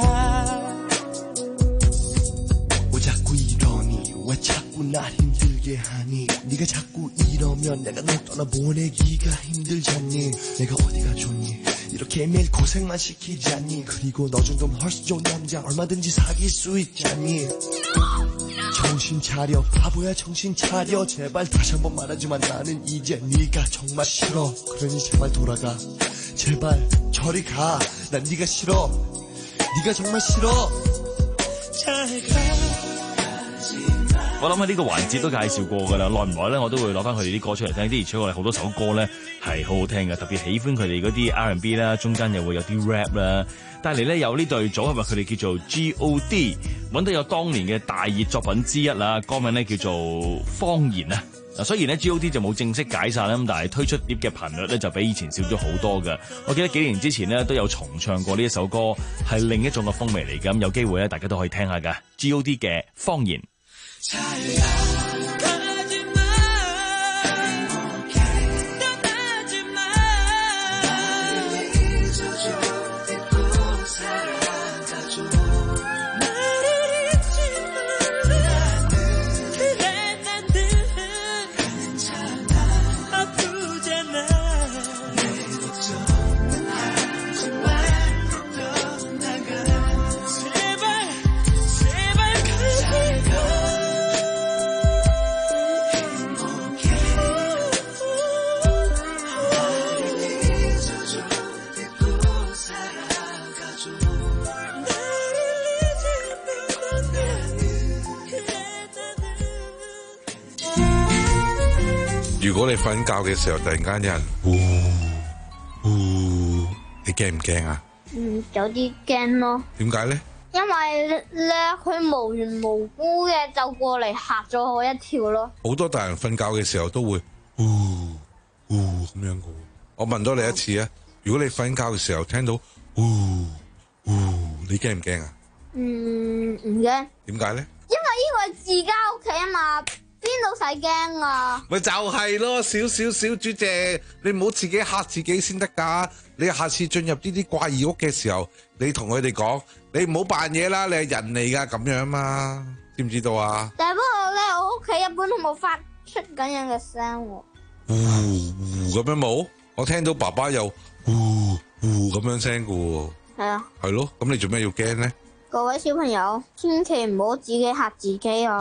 왜 자꾸 이러니 왜 자꾸 날 힘들게 하니 네가 자꾸 이러면 내가 널 떠나보내기가 힘들잖니 내가 어디가 좋니 이렇게 매일 고생만 시키지 않니 그리고 너 정도면 훨씬 좋은 남자 얼마든지 사귈 수 있잖니 정신 차려 바보야 정신 차려 제발 다시 한번 말하지만 나는 이제 네가 정말 싫어 그러니 제발 돌아가 제발 저리 가 난 네가 싫어 네가 정말 싫어 我諗喺呢個環節都介紹過㗎啦，耐唔耐咧我都會攞翻佢哋啲歌出嚟聽，啲而且我哋好多首歌咧係好好聽嘅，特別喜歡佢哋嗰啲 R and B 啦，中間又會有啲 rap 啦，帶嚟咧有呢隊組合，佢哋叫做 G O D， 揾到有當年嘅大熱作品之一啦，歌名咧叫做《謊言》啊。嗱，雖然咧 G O D 就冇正式解散啦，咁但係推出碟嘅頻率咧就比以前少咗好多㗎。我記得幾年之前咧都有重唱過呢一首歌，係另一種嘅風味嚟㗎。咁有機會咧大家都可以聽下㗎 G O D 嘅《謊言》。 如果你瞓覺嘅時候突然間有人呼呼，你驚唔驚啊？ 嗯，有啲驚咯。 點解咧？ 因為咧佢無緣無故嘅就過嚟嚇咗我一跳咯。 好多大人瞓覺嘅時候都會呼呼咁樣嘅。我問多你一次啊，如果你瞓覺嘅時候聽到呼呼，你驚唔驚啊？ 嗯，唔驚。 點解咧？ 因為呢個係自家屋企啊嘛。邊度使驚啊？ 咪就係咯，少少小主席，你唔好自己嚇自己先得噶。你下次進入呢啲怪異屋嘅時候，你同佢哋講，你唔好扮嘢啦，你係人嚟噶，咁樣嘛，知唔知道啊？ 但係不過咧，我屋企一般都冇發出咁樣嘅聲喎。 呼呼咁樣冇，我聽到爸爸有呼呼咁樣聲噶喎。 係啊。 係咯，咁你做咩要驚呢？ 各位小朋友，千祈唔好自己嚇自己啊！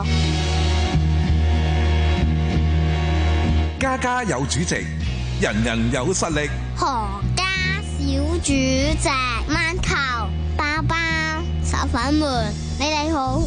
家家有主席，人人有實力。 何家小主席，蚊球、包包、手粉們，你哋好。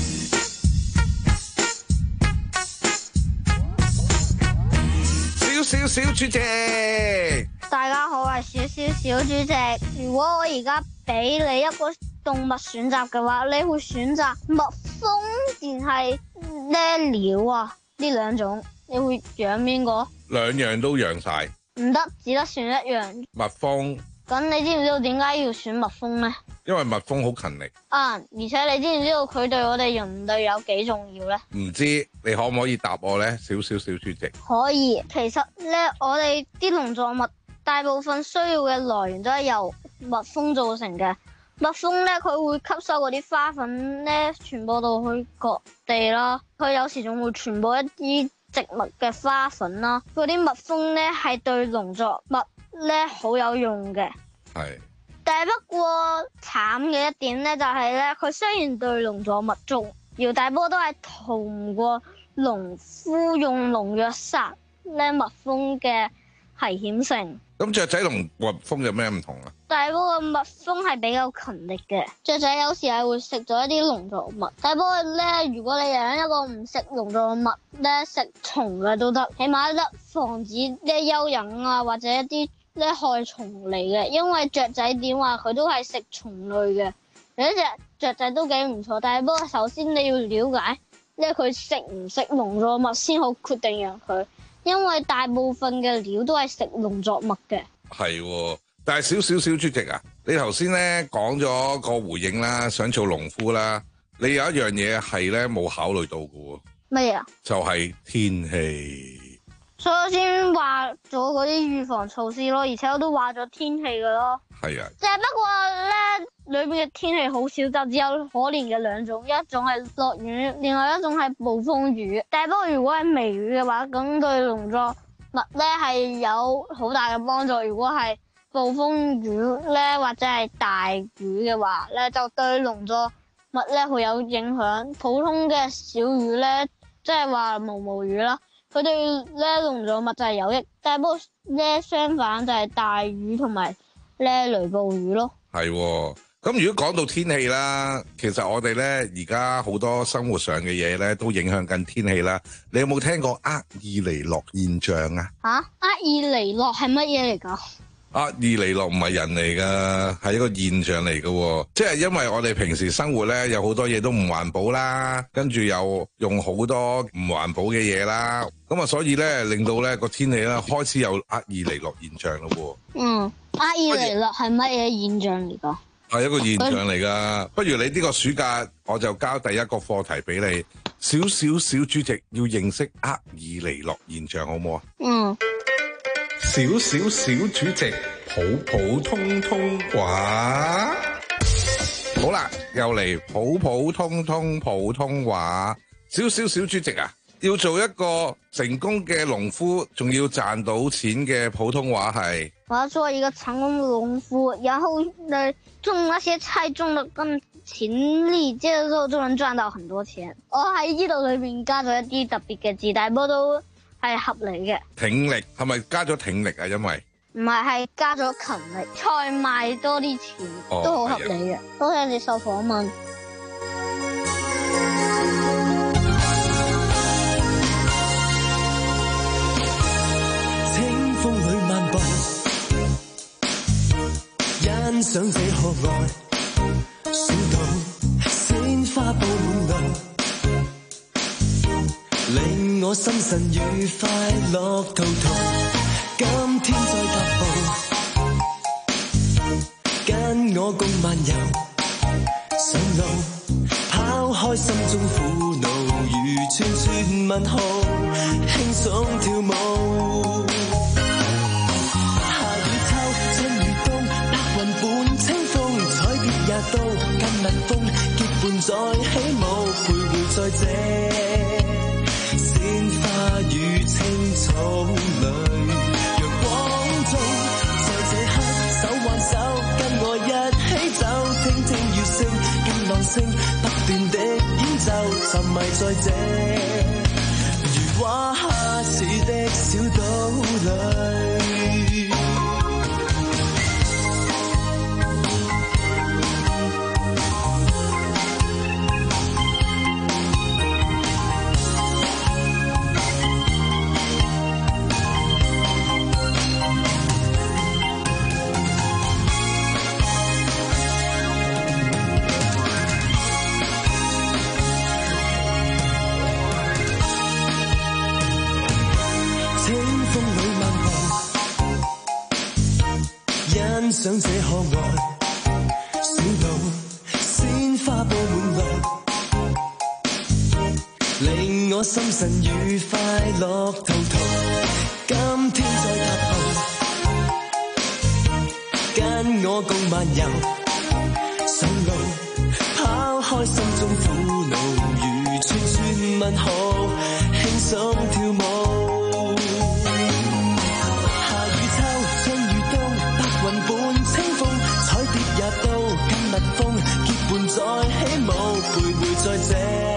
小小小主席， 大家好，我係小小小主席。如果我而家俾你一個動物選擇嘅話，你會選擇蜜蜂定係咩鳥啊？呢兩種。你會養邊個？ 兩樣都養晒。 唔得，只得選一樣。 蜜蜂。 咁你知唔知道點解要選蜜蜂呢？ 因為蜜蜂好勤力。 啊，而且你知唔知道佢對我哋人類有幾重要呢？ 唔知，你可唔可以答我呢？小小小主席。 可以，其實呢，我哋啲農作物大部分需要嘅來源都係由蜜蜂造成嘅。蜜蜂呢，佢會吸收嗰啲花粉呢，傳播到去各地啦。佢有時仲會傳播一啲植物嘅花粉啦，嗰啲蜜蜂咧係對農作物咧好有用嘅。 係。 但係不過慘嘅一點咧就係咧，佢雖然對農作物重要，但係不過都係逃唔過農夫用農藥殺咧蜜蜂嘅危險性。 咁雀仔同蜜蜂有咩唔同啊？ 但係不過蜜蜂係比較勤力嘅，雀仔有時係會食咗一啲農作物。但係不過咧，如果你養一個唔食農作物咧，食蟲嘅都得，起碼得防止啲蚯蚓啊或者一啲咧害蟲嚟嘅。因為雀仔點話佢都係食蟲類嘅，有一隻雀仔都幾唔錯。但係不過首先你要了解咧佢食唔食農作物先好決定養佢。因為大部分嘅鳥都係食農作物嘅。 係，但係小小小主席啊， 你頭先咧講咗個回應啦，想做農夫啦，你有一樣嘢係咧冇考慮到嘅喎。 乜嘢啊？ 就係天氣。 所以我先話咗嗰啲預防措施咯，而且我都話咗天氣嘅咯。 係啊。 就係不過咧，裏邊嘅天氣好少，就只有可憐嘅兩種，一種係落雨，另外一種係暴風雨。但係不過如果係微雨嘅話，咁對農作物咧係有好大嘅幫助。如果係暴風雨咧或者係大雨嘅話咧，就對農作物咧會有影響。普通嘅小雨咧，即係話毛毛雨啦，佢對咧農作物就係有益。但係不過咧相反就係大雨同埋咧雷暴雨咯。係喎， 咁如果講到天氣啦，其實我哋咧而家好多生活上嘅嘢咧都影響緊天氣啦。你有冇聽過厄爾尼諾現象啊？ 吓，厄爾尼諾係乜嘢嚟㗎？ 厄爾尼諾唔係人嚟噶，係一個現象嚟噶，即係因為我哋平時生活咧有好多嘢都唔環保啦，跟住又用好多唔環保嘅嘢啦，咁啊所以咧令到咧個天氣咧開始有厄爾尼諾現象咯。嗯，厄爾尼諾係乜嘢現象嚟噶？係一個現象嚟噶，不如你呢個暑假我就交第一個課題俾你，少少小豬直要認識厄爾尼諾現象，好唔好啊？嗯。少少小主席普普通通話，好啦，又嚟普普通通普通話。少少小主席啊，要做一個成功嘅農夫，仲要賺到錢嘅普通話係，我要做一個成功嘅農夫，然後呢種那些菜種得更勤力，接着之後就能賺到很多錢。我喺呢度裏面加咗一啲特別嘅字，但係都係合理嘅。挺力係咪加咗挺力啊？因為唔係，係加咗勤力，菜賣多啲錢，哦、都好合理嘅。多謝你受訪問。 清風裏漫步，欣賞這可愛小島，鮮花布滿路，令我心神愉快樂陶陶。今天再踏步，跟我共漫遊，上路拋開心中苦惱，如串串問號，輕鬆跳舞。夏與秋，春與冬，白雲伴清風，彩蝶也都跟蜜蜂結伴在起舞，徘徊在這鮮花與青草裏。在這刻手挽手，跟我一起走，聽聽雨聲，跟浪聲不斷的演奏，沉迷在這如畫下似的小島裏。欣賞這可愛小島，鮮花布滿路，令我心神愉快樂陶陶。今天再踏步，跟我共漫遊，上路拋開心中苦惱，如串串問號，輕鬆跳舞。在起舞，徘徊在這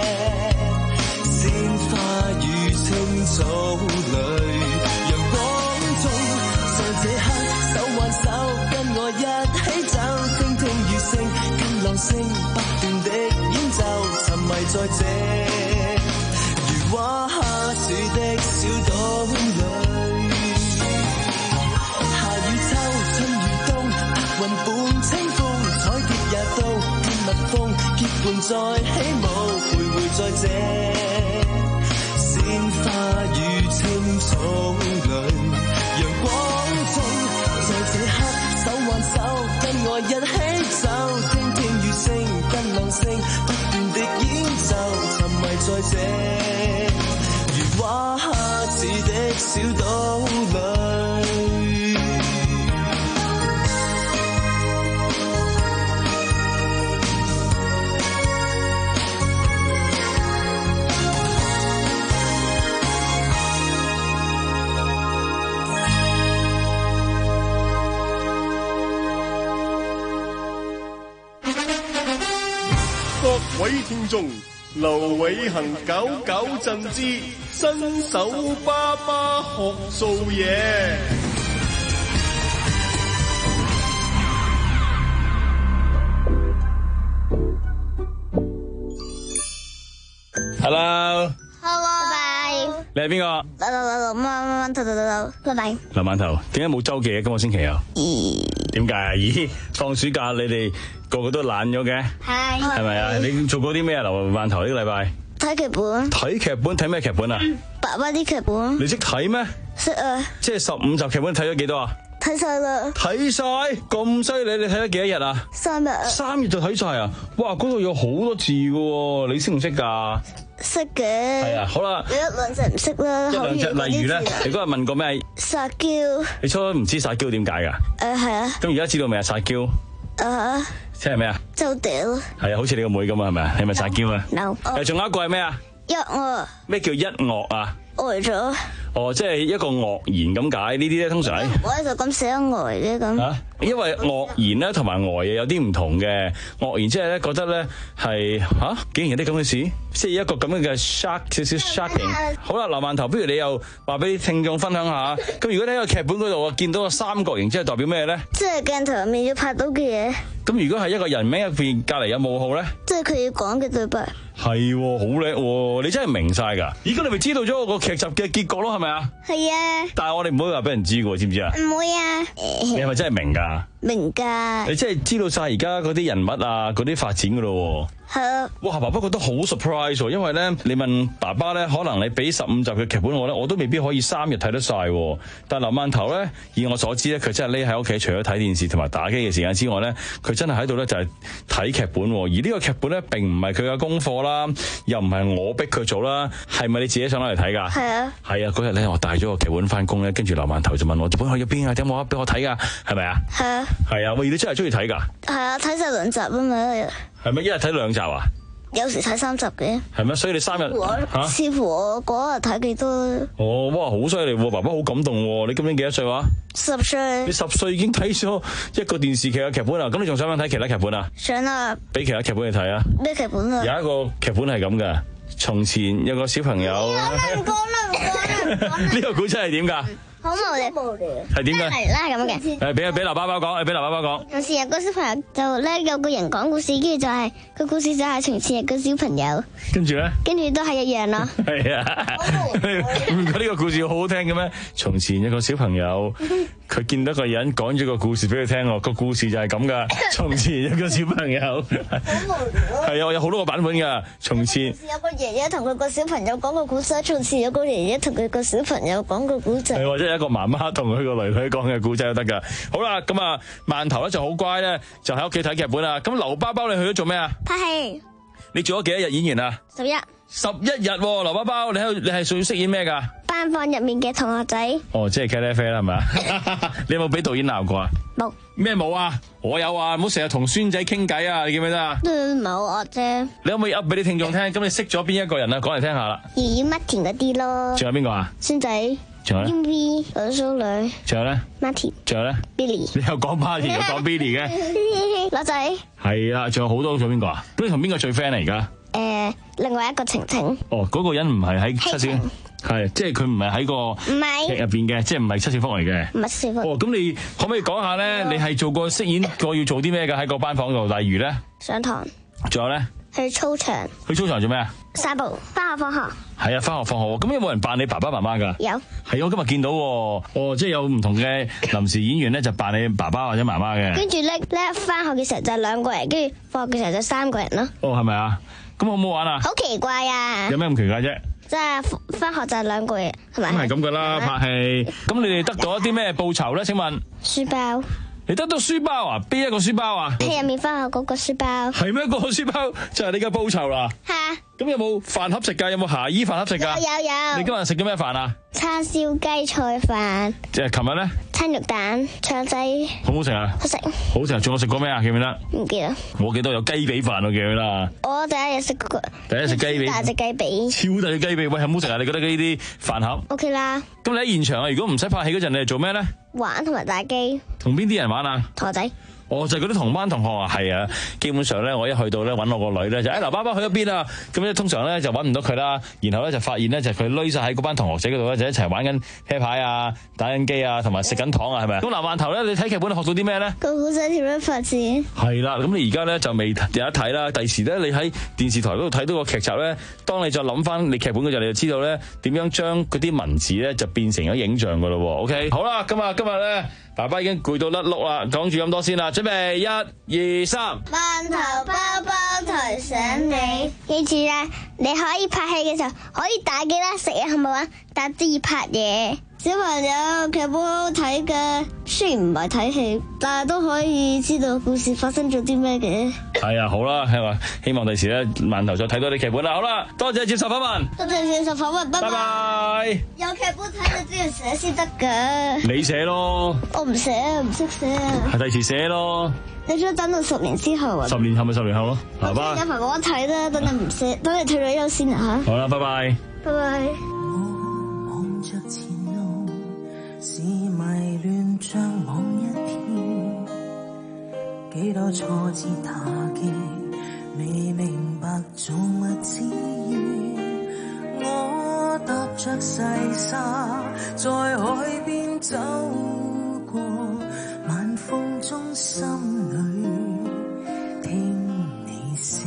鮮花與青草裏，陽光中，在這刻手挽手，跟我一起走，聽聽雨聲，跟浪聲不斷的演奏，沉迷在這如畫下似的小島裏。夏與秋，春與冬，白雲伴清風，彩蝶也都蜜蜂結伴在起舞，徘徊在這鮮花與青草裏，陽光中，在這刻手挽手，跟我一少道理。 各位聽眾，劉偉恒九九震之新手爸爸學做嘢。 Hello， Hello，拜拜。 你係邊個？ 劉劉劉劉乜乜乜頭頭頭頭，拜拜。 劉饅頭，點解冇周記嘅？今個星期啊？點解啊？咦，放暑假你哋個個都懶咗嘅？ 係。 係咪啊？你做過啲咩啊？劉饅頭呢個禮拜？ 睇劇本。 睇劇本睇咩劇本啊？ 爸爸啲劇本。 你識睇咩？ 識啊。 即係十五集劇本睇咗幾多啊？ 睇晒啦。睇晒？咁犀利？你睇咗幾多日啊？ 三日。三日就睇晒啊？哇！嗰度有好多字噶，你識唔識噶？ 識嘅。 係啊，好啦。 你一兩隻唔識啦。 一兩隻，例如咧，你嗰日問過咩？ 撒嬌。 你初初唔知撒嬌點解噶？ 誒係啊。咁而家知道未啊？撒嬌。 啊。 即係咩啊？ 周屌。 係啊，好似你個妹咁啊，係咪啊？你係咪撒嬌啊 ？No。 誒，仲有一個係咩啊？ 一樂。 咩叫一樂啊？ 呆咗。 哦，即係一個愕然咁解，呢啲咧通常喺我就咁寫呆嘅咁。 啊，因為愕然咧同埋呆嘢有啲唔同嘅。愕然即係咧覺得咧係吓，竟然有啲咁嘅事，即係一個咁樣嘅 shock 少少 shocking。好啦，劉饅頭，不如你又話俾啲聽眾分享下。咁如果喺個劇本嗰度啊見到個三角形，即係代表咩咧？即係鏡頭入面要拍到嘅嘢。咁如果係一個人名入邊隔籬有冒號咧？即係佢要講嘅對白。係，好叻喎！你真係明晒噶。而家你咪知道咗我個劇集嘅結局咯，係咪啊？係啊。但係我哋唔好話俾人知噶，知唔知啊？唔會啊。你係咪真係明噶？明噶。你真係知道晒而家嗰啲人物啊，嗰啲發展噶咯。係啊。哇！爸爸覺得好 surprise 喎，因為咧，你問爸爸咧，可能你俾十五集嘅劇本我咧，我都未必可以三日睇得晒。但係劉饅頭咧，以我所知咧，佢真係匿喺屋企，除咗睇電視同埋打機嘅時間之外咧，佢真係喺度咧就係睇劇本。而呢個劇本咧，並唔係佢嘅功課啦，又唔係我逼佢做啦，係咪你自己上嚟睇噶？係啊。係啊，嗰日咧我帶咗個劇本翻工咧，跟住劉饅頭就問我劇本去咗邊啊？有冇俾我睇噶？係咪啊？係啊。係啊，喂，你真係中意睇噶？係啊，睇晒兩集啊嘛。係咪一日睇兩集啊？有時睇三集嘅。係咩？所以你三日吓？視乎我嗰日睇幾多。哦，哇，好犀利喎！爸爸好感動喎！你今年幾多歲話？十歲。你十歲已經睇咗一個電視劇嘅劇本啦，咁你仲想唔想睇其他劇本啊？想啊！俾其他劇本你睇啊！咩劇本啊？有一個劇本係咁嘅，從前有個小朋友。唔講啦，唔講啦。呢個古仔係點噶？好無聊，無聊。係點嘅？係啦，咁嘅。誒，俾俾劉爸爸講，誒，俾劉爸爸講。從前有個小朋友就咧有個人講故事，跟住就係個故事就係從前有個小朋友。跟住咧？跟住都係一樣咯。係啊。唔覺得呢個故事好好聽嘅咩？從前有個小朋友，佢見到個人講咗個故事俾佢聽喎，個故事就係咁噶。從前有個小朋友。好無聊。係啊，有好多個版本噶。從前有個爺爺同佢個小朋友講個故事，從前有個爺爺同佢個小朋友講個故仔。係或者一個媽媽同佢個女女講嘅故仔都得噶。好啦，咁啊，饅頭咧就好乖咧，就喺屋企睇劇本啦。咁劉包包你去咗做咩啊？拍戲。你做咗幾多日演員啊？十一。十一日，劉包包，你喺度，你係屬於飾演咩噶？班房入面嘅同學仔。哦，即係茄喱啡啦，係咪啊？你有冇俾導演鬧過啊？冇。咩冇啊？我有啊，唔好成日同孫仔傾偈啊！你記唔記得啊？唔係好惡啫。你可唔可以噏俾啲聽眾聽？咁你識咗邊一個人啊？講嚟聽下啦。爺爺乜田嗰啲咯。仲有邊個啊？孫仔。仲有咧 ？V 兩蘇女。仲有咧 ？Martin。仲有咧 ？Billy。你又講 Martin 又講 Billy 嘅。羅仔。係啊，仲有好多，仲有邊個啊？咁你同邊個最 friend 啊？而家？誒，另外一個晴晴。哦，嗰、那個人唔係喺七小，係即係佢唔係喺個劇入邊嘅，即係唔係七小福嚟嘅。唔係七小福。哦，咁你可唔可以講下咧？你係做過飾演過要做啲咩㗎？喺個班房度，例如咧？上堂。仲有咧？去操場。去操場做咩啊？散步，翻學放學。係啊，翻學放學。咁有冇人扮你爸爸媽媽㗎？有。係我今日見到喎，哦，即係有唔同嘅臨時演員咧，就扮你爸爸或者媽媽嘅。跟住咧咧，翻學嘅時候就係兩個人，跟住放學嘅時候就三個人咯。哦，係咪啊？咁好唔好玩啊？好奇怪啊！有咩咁奇怪啫？即係翻學就係兩個人，係咪？咁係咁噶啦，拍戲。咁你哋得到一啲咩報酬咧？請問？書包。 你得到書包啊？邊一個書包啊？ 喺入面翻學嗰個書包。 係咩？個書包就係你嘅報酬啦。 吓。 咁有冇飯盒食噶？有冇霞姨飯盒食噶？ 有有有。 你今日食咗咩飯啊？ 叉燒雞菜飯。 即係琴日咧？ 餐肉蛋腸仔。 好唔好食啊？ 好食。 好食。仲有食過咩啊？記唔記得？ 唔記得。 我記得有雞髀飯，我記得啦。 我第一日食嗰個。 第一日食雞髀。 大隻雞髀。 超大隻雞髀，喂，好唔好食啊？你覺得呢啲飯盒 ？OK 啦。 咁你喺現場啊？如果唔使拍戲嗰陣，你係做咩咧？ 玩同埋打機。同邊啲人玩啊？ 同學仔。 哦，就係嗰啲同班同學啊，係啊，基本上咧，我一去到咧揾我個女咧，就誒劉爸爸去咗邊啊？咁咧通常咧就揾唔到佢啦，然後咧就發現咧就佢匿晒喺嗰班同學仔嗰度咧，就一齊玩緊啤牌啊、打緊機啊，同埋食緊糖啊，係咪？咁南饅頭咧，你睇劇本學到啲咩咧？ 個古仔點樣發展？ 係啦，咁你而家咧就未有得睇啦。第時咧，你喺電視台嗰度睇到個劇集咧，當你再諗翻你劇本嗰陣，你就知道咧點樣將嗰啲文字咧就變成咗影像噶咯。OK， 好啦，今日今日咧。爸爸已經攰到甩碌啦，講住咁多先啦，準備一、二、三。 饅頭包包提醒你，記住啦，你可以拍戲嘅時候可以打機啦，食嘢係咪玩？但都要拍嘢。小朋友劇本好睇嘅，雖然唔係睇戲，但係都可以知道故事發生咗啲咩嘅。 係啊，好啦，係嘛，希望第時咧饅頭再睇多啲劇本啦。好啦，多謝接受訪問， 多謝接受訪問，拜拜。有劇本睇就知要寫先得噶。 你寫咯。 我唔寫，唔識寫啊。 係第時寫咯。 你想等到十年之後啊？ 十年後咪十年後咯，係嘛？ 有排我睇啦，等你唔寫，等你退咗休先啊吓。 好啦，拜拜。 拜拜。 望着前路，是迷亂像網一片，幾多挫折打擊，未明白做乜之意。我踏着細沙，在海邊走過，晚風中心裏聽你聲，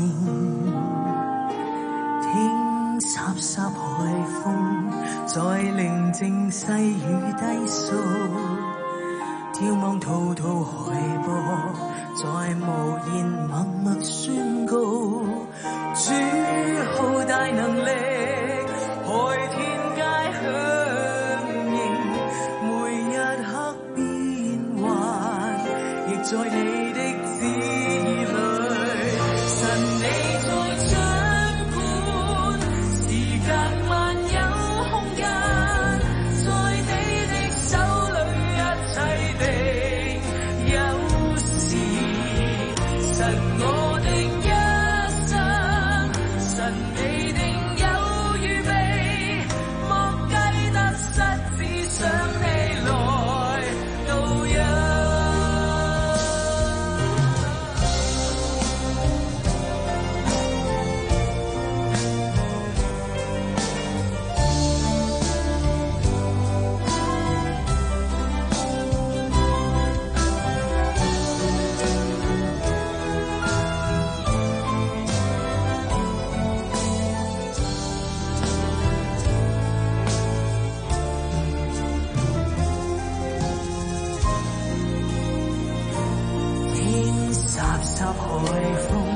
聽颯颯海風在寧靜細雨低訴，眺望滔滔海波在無言默默宣告，主浩大能力海天皆響應，每一刻變幻亦在你的旨意裏，神你在掌管，時間萬有空間，在你的手裏一切定有時，神我的一生，神你定有預備，莫計得失，只想你來導引。聽颯颯海風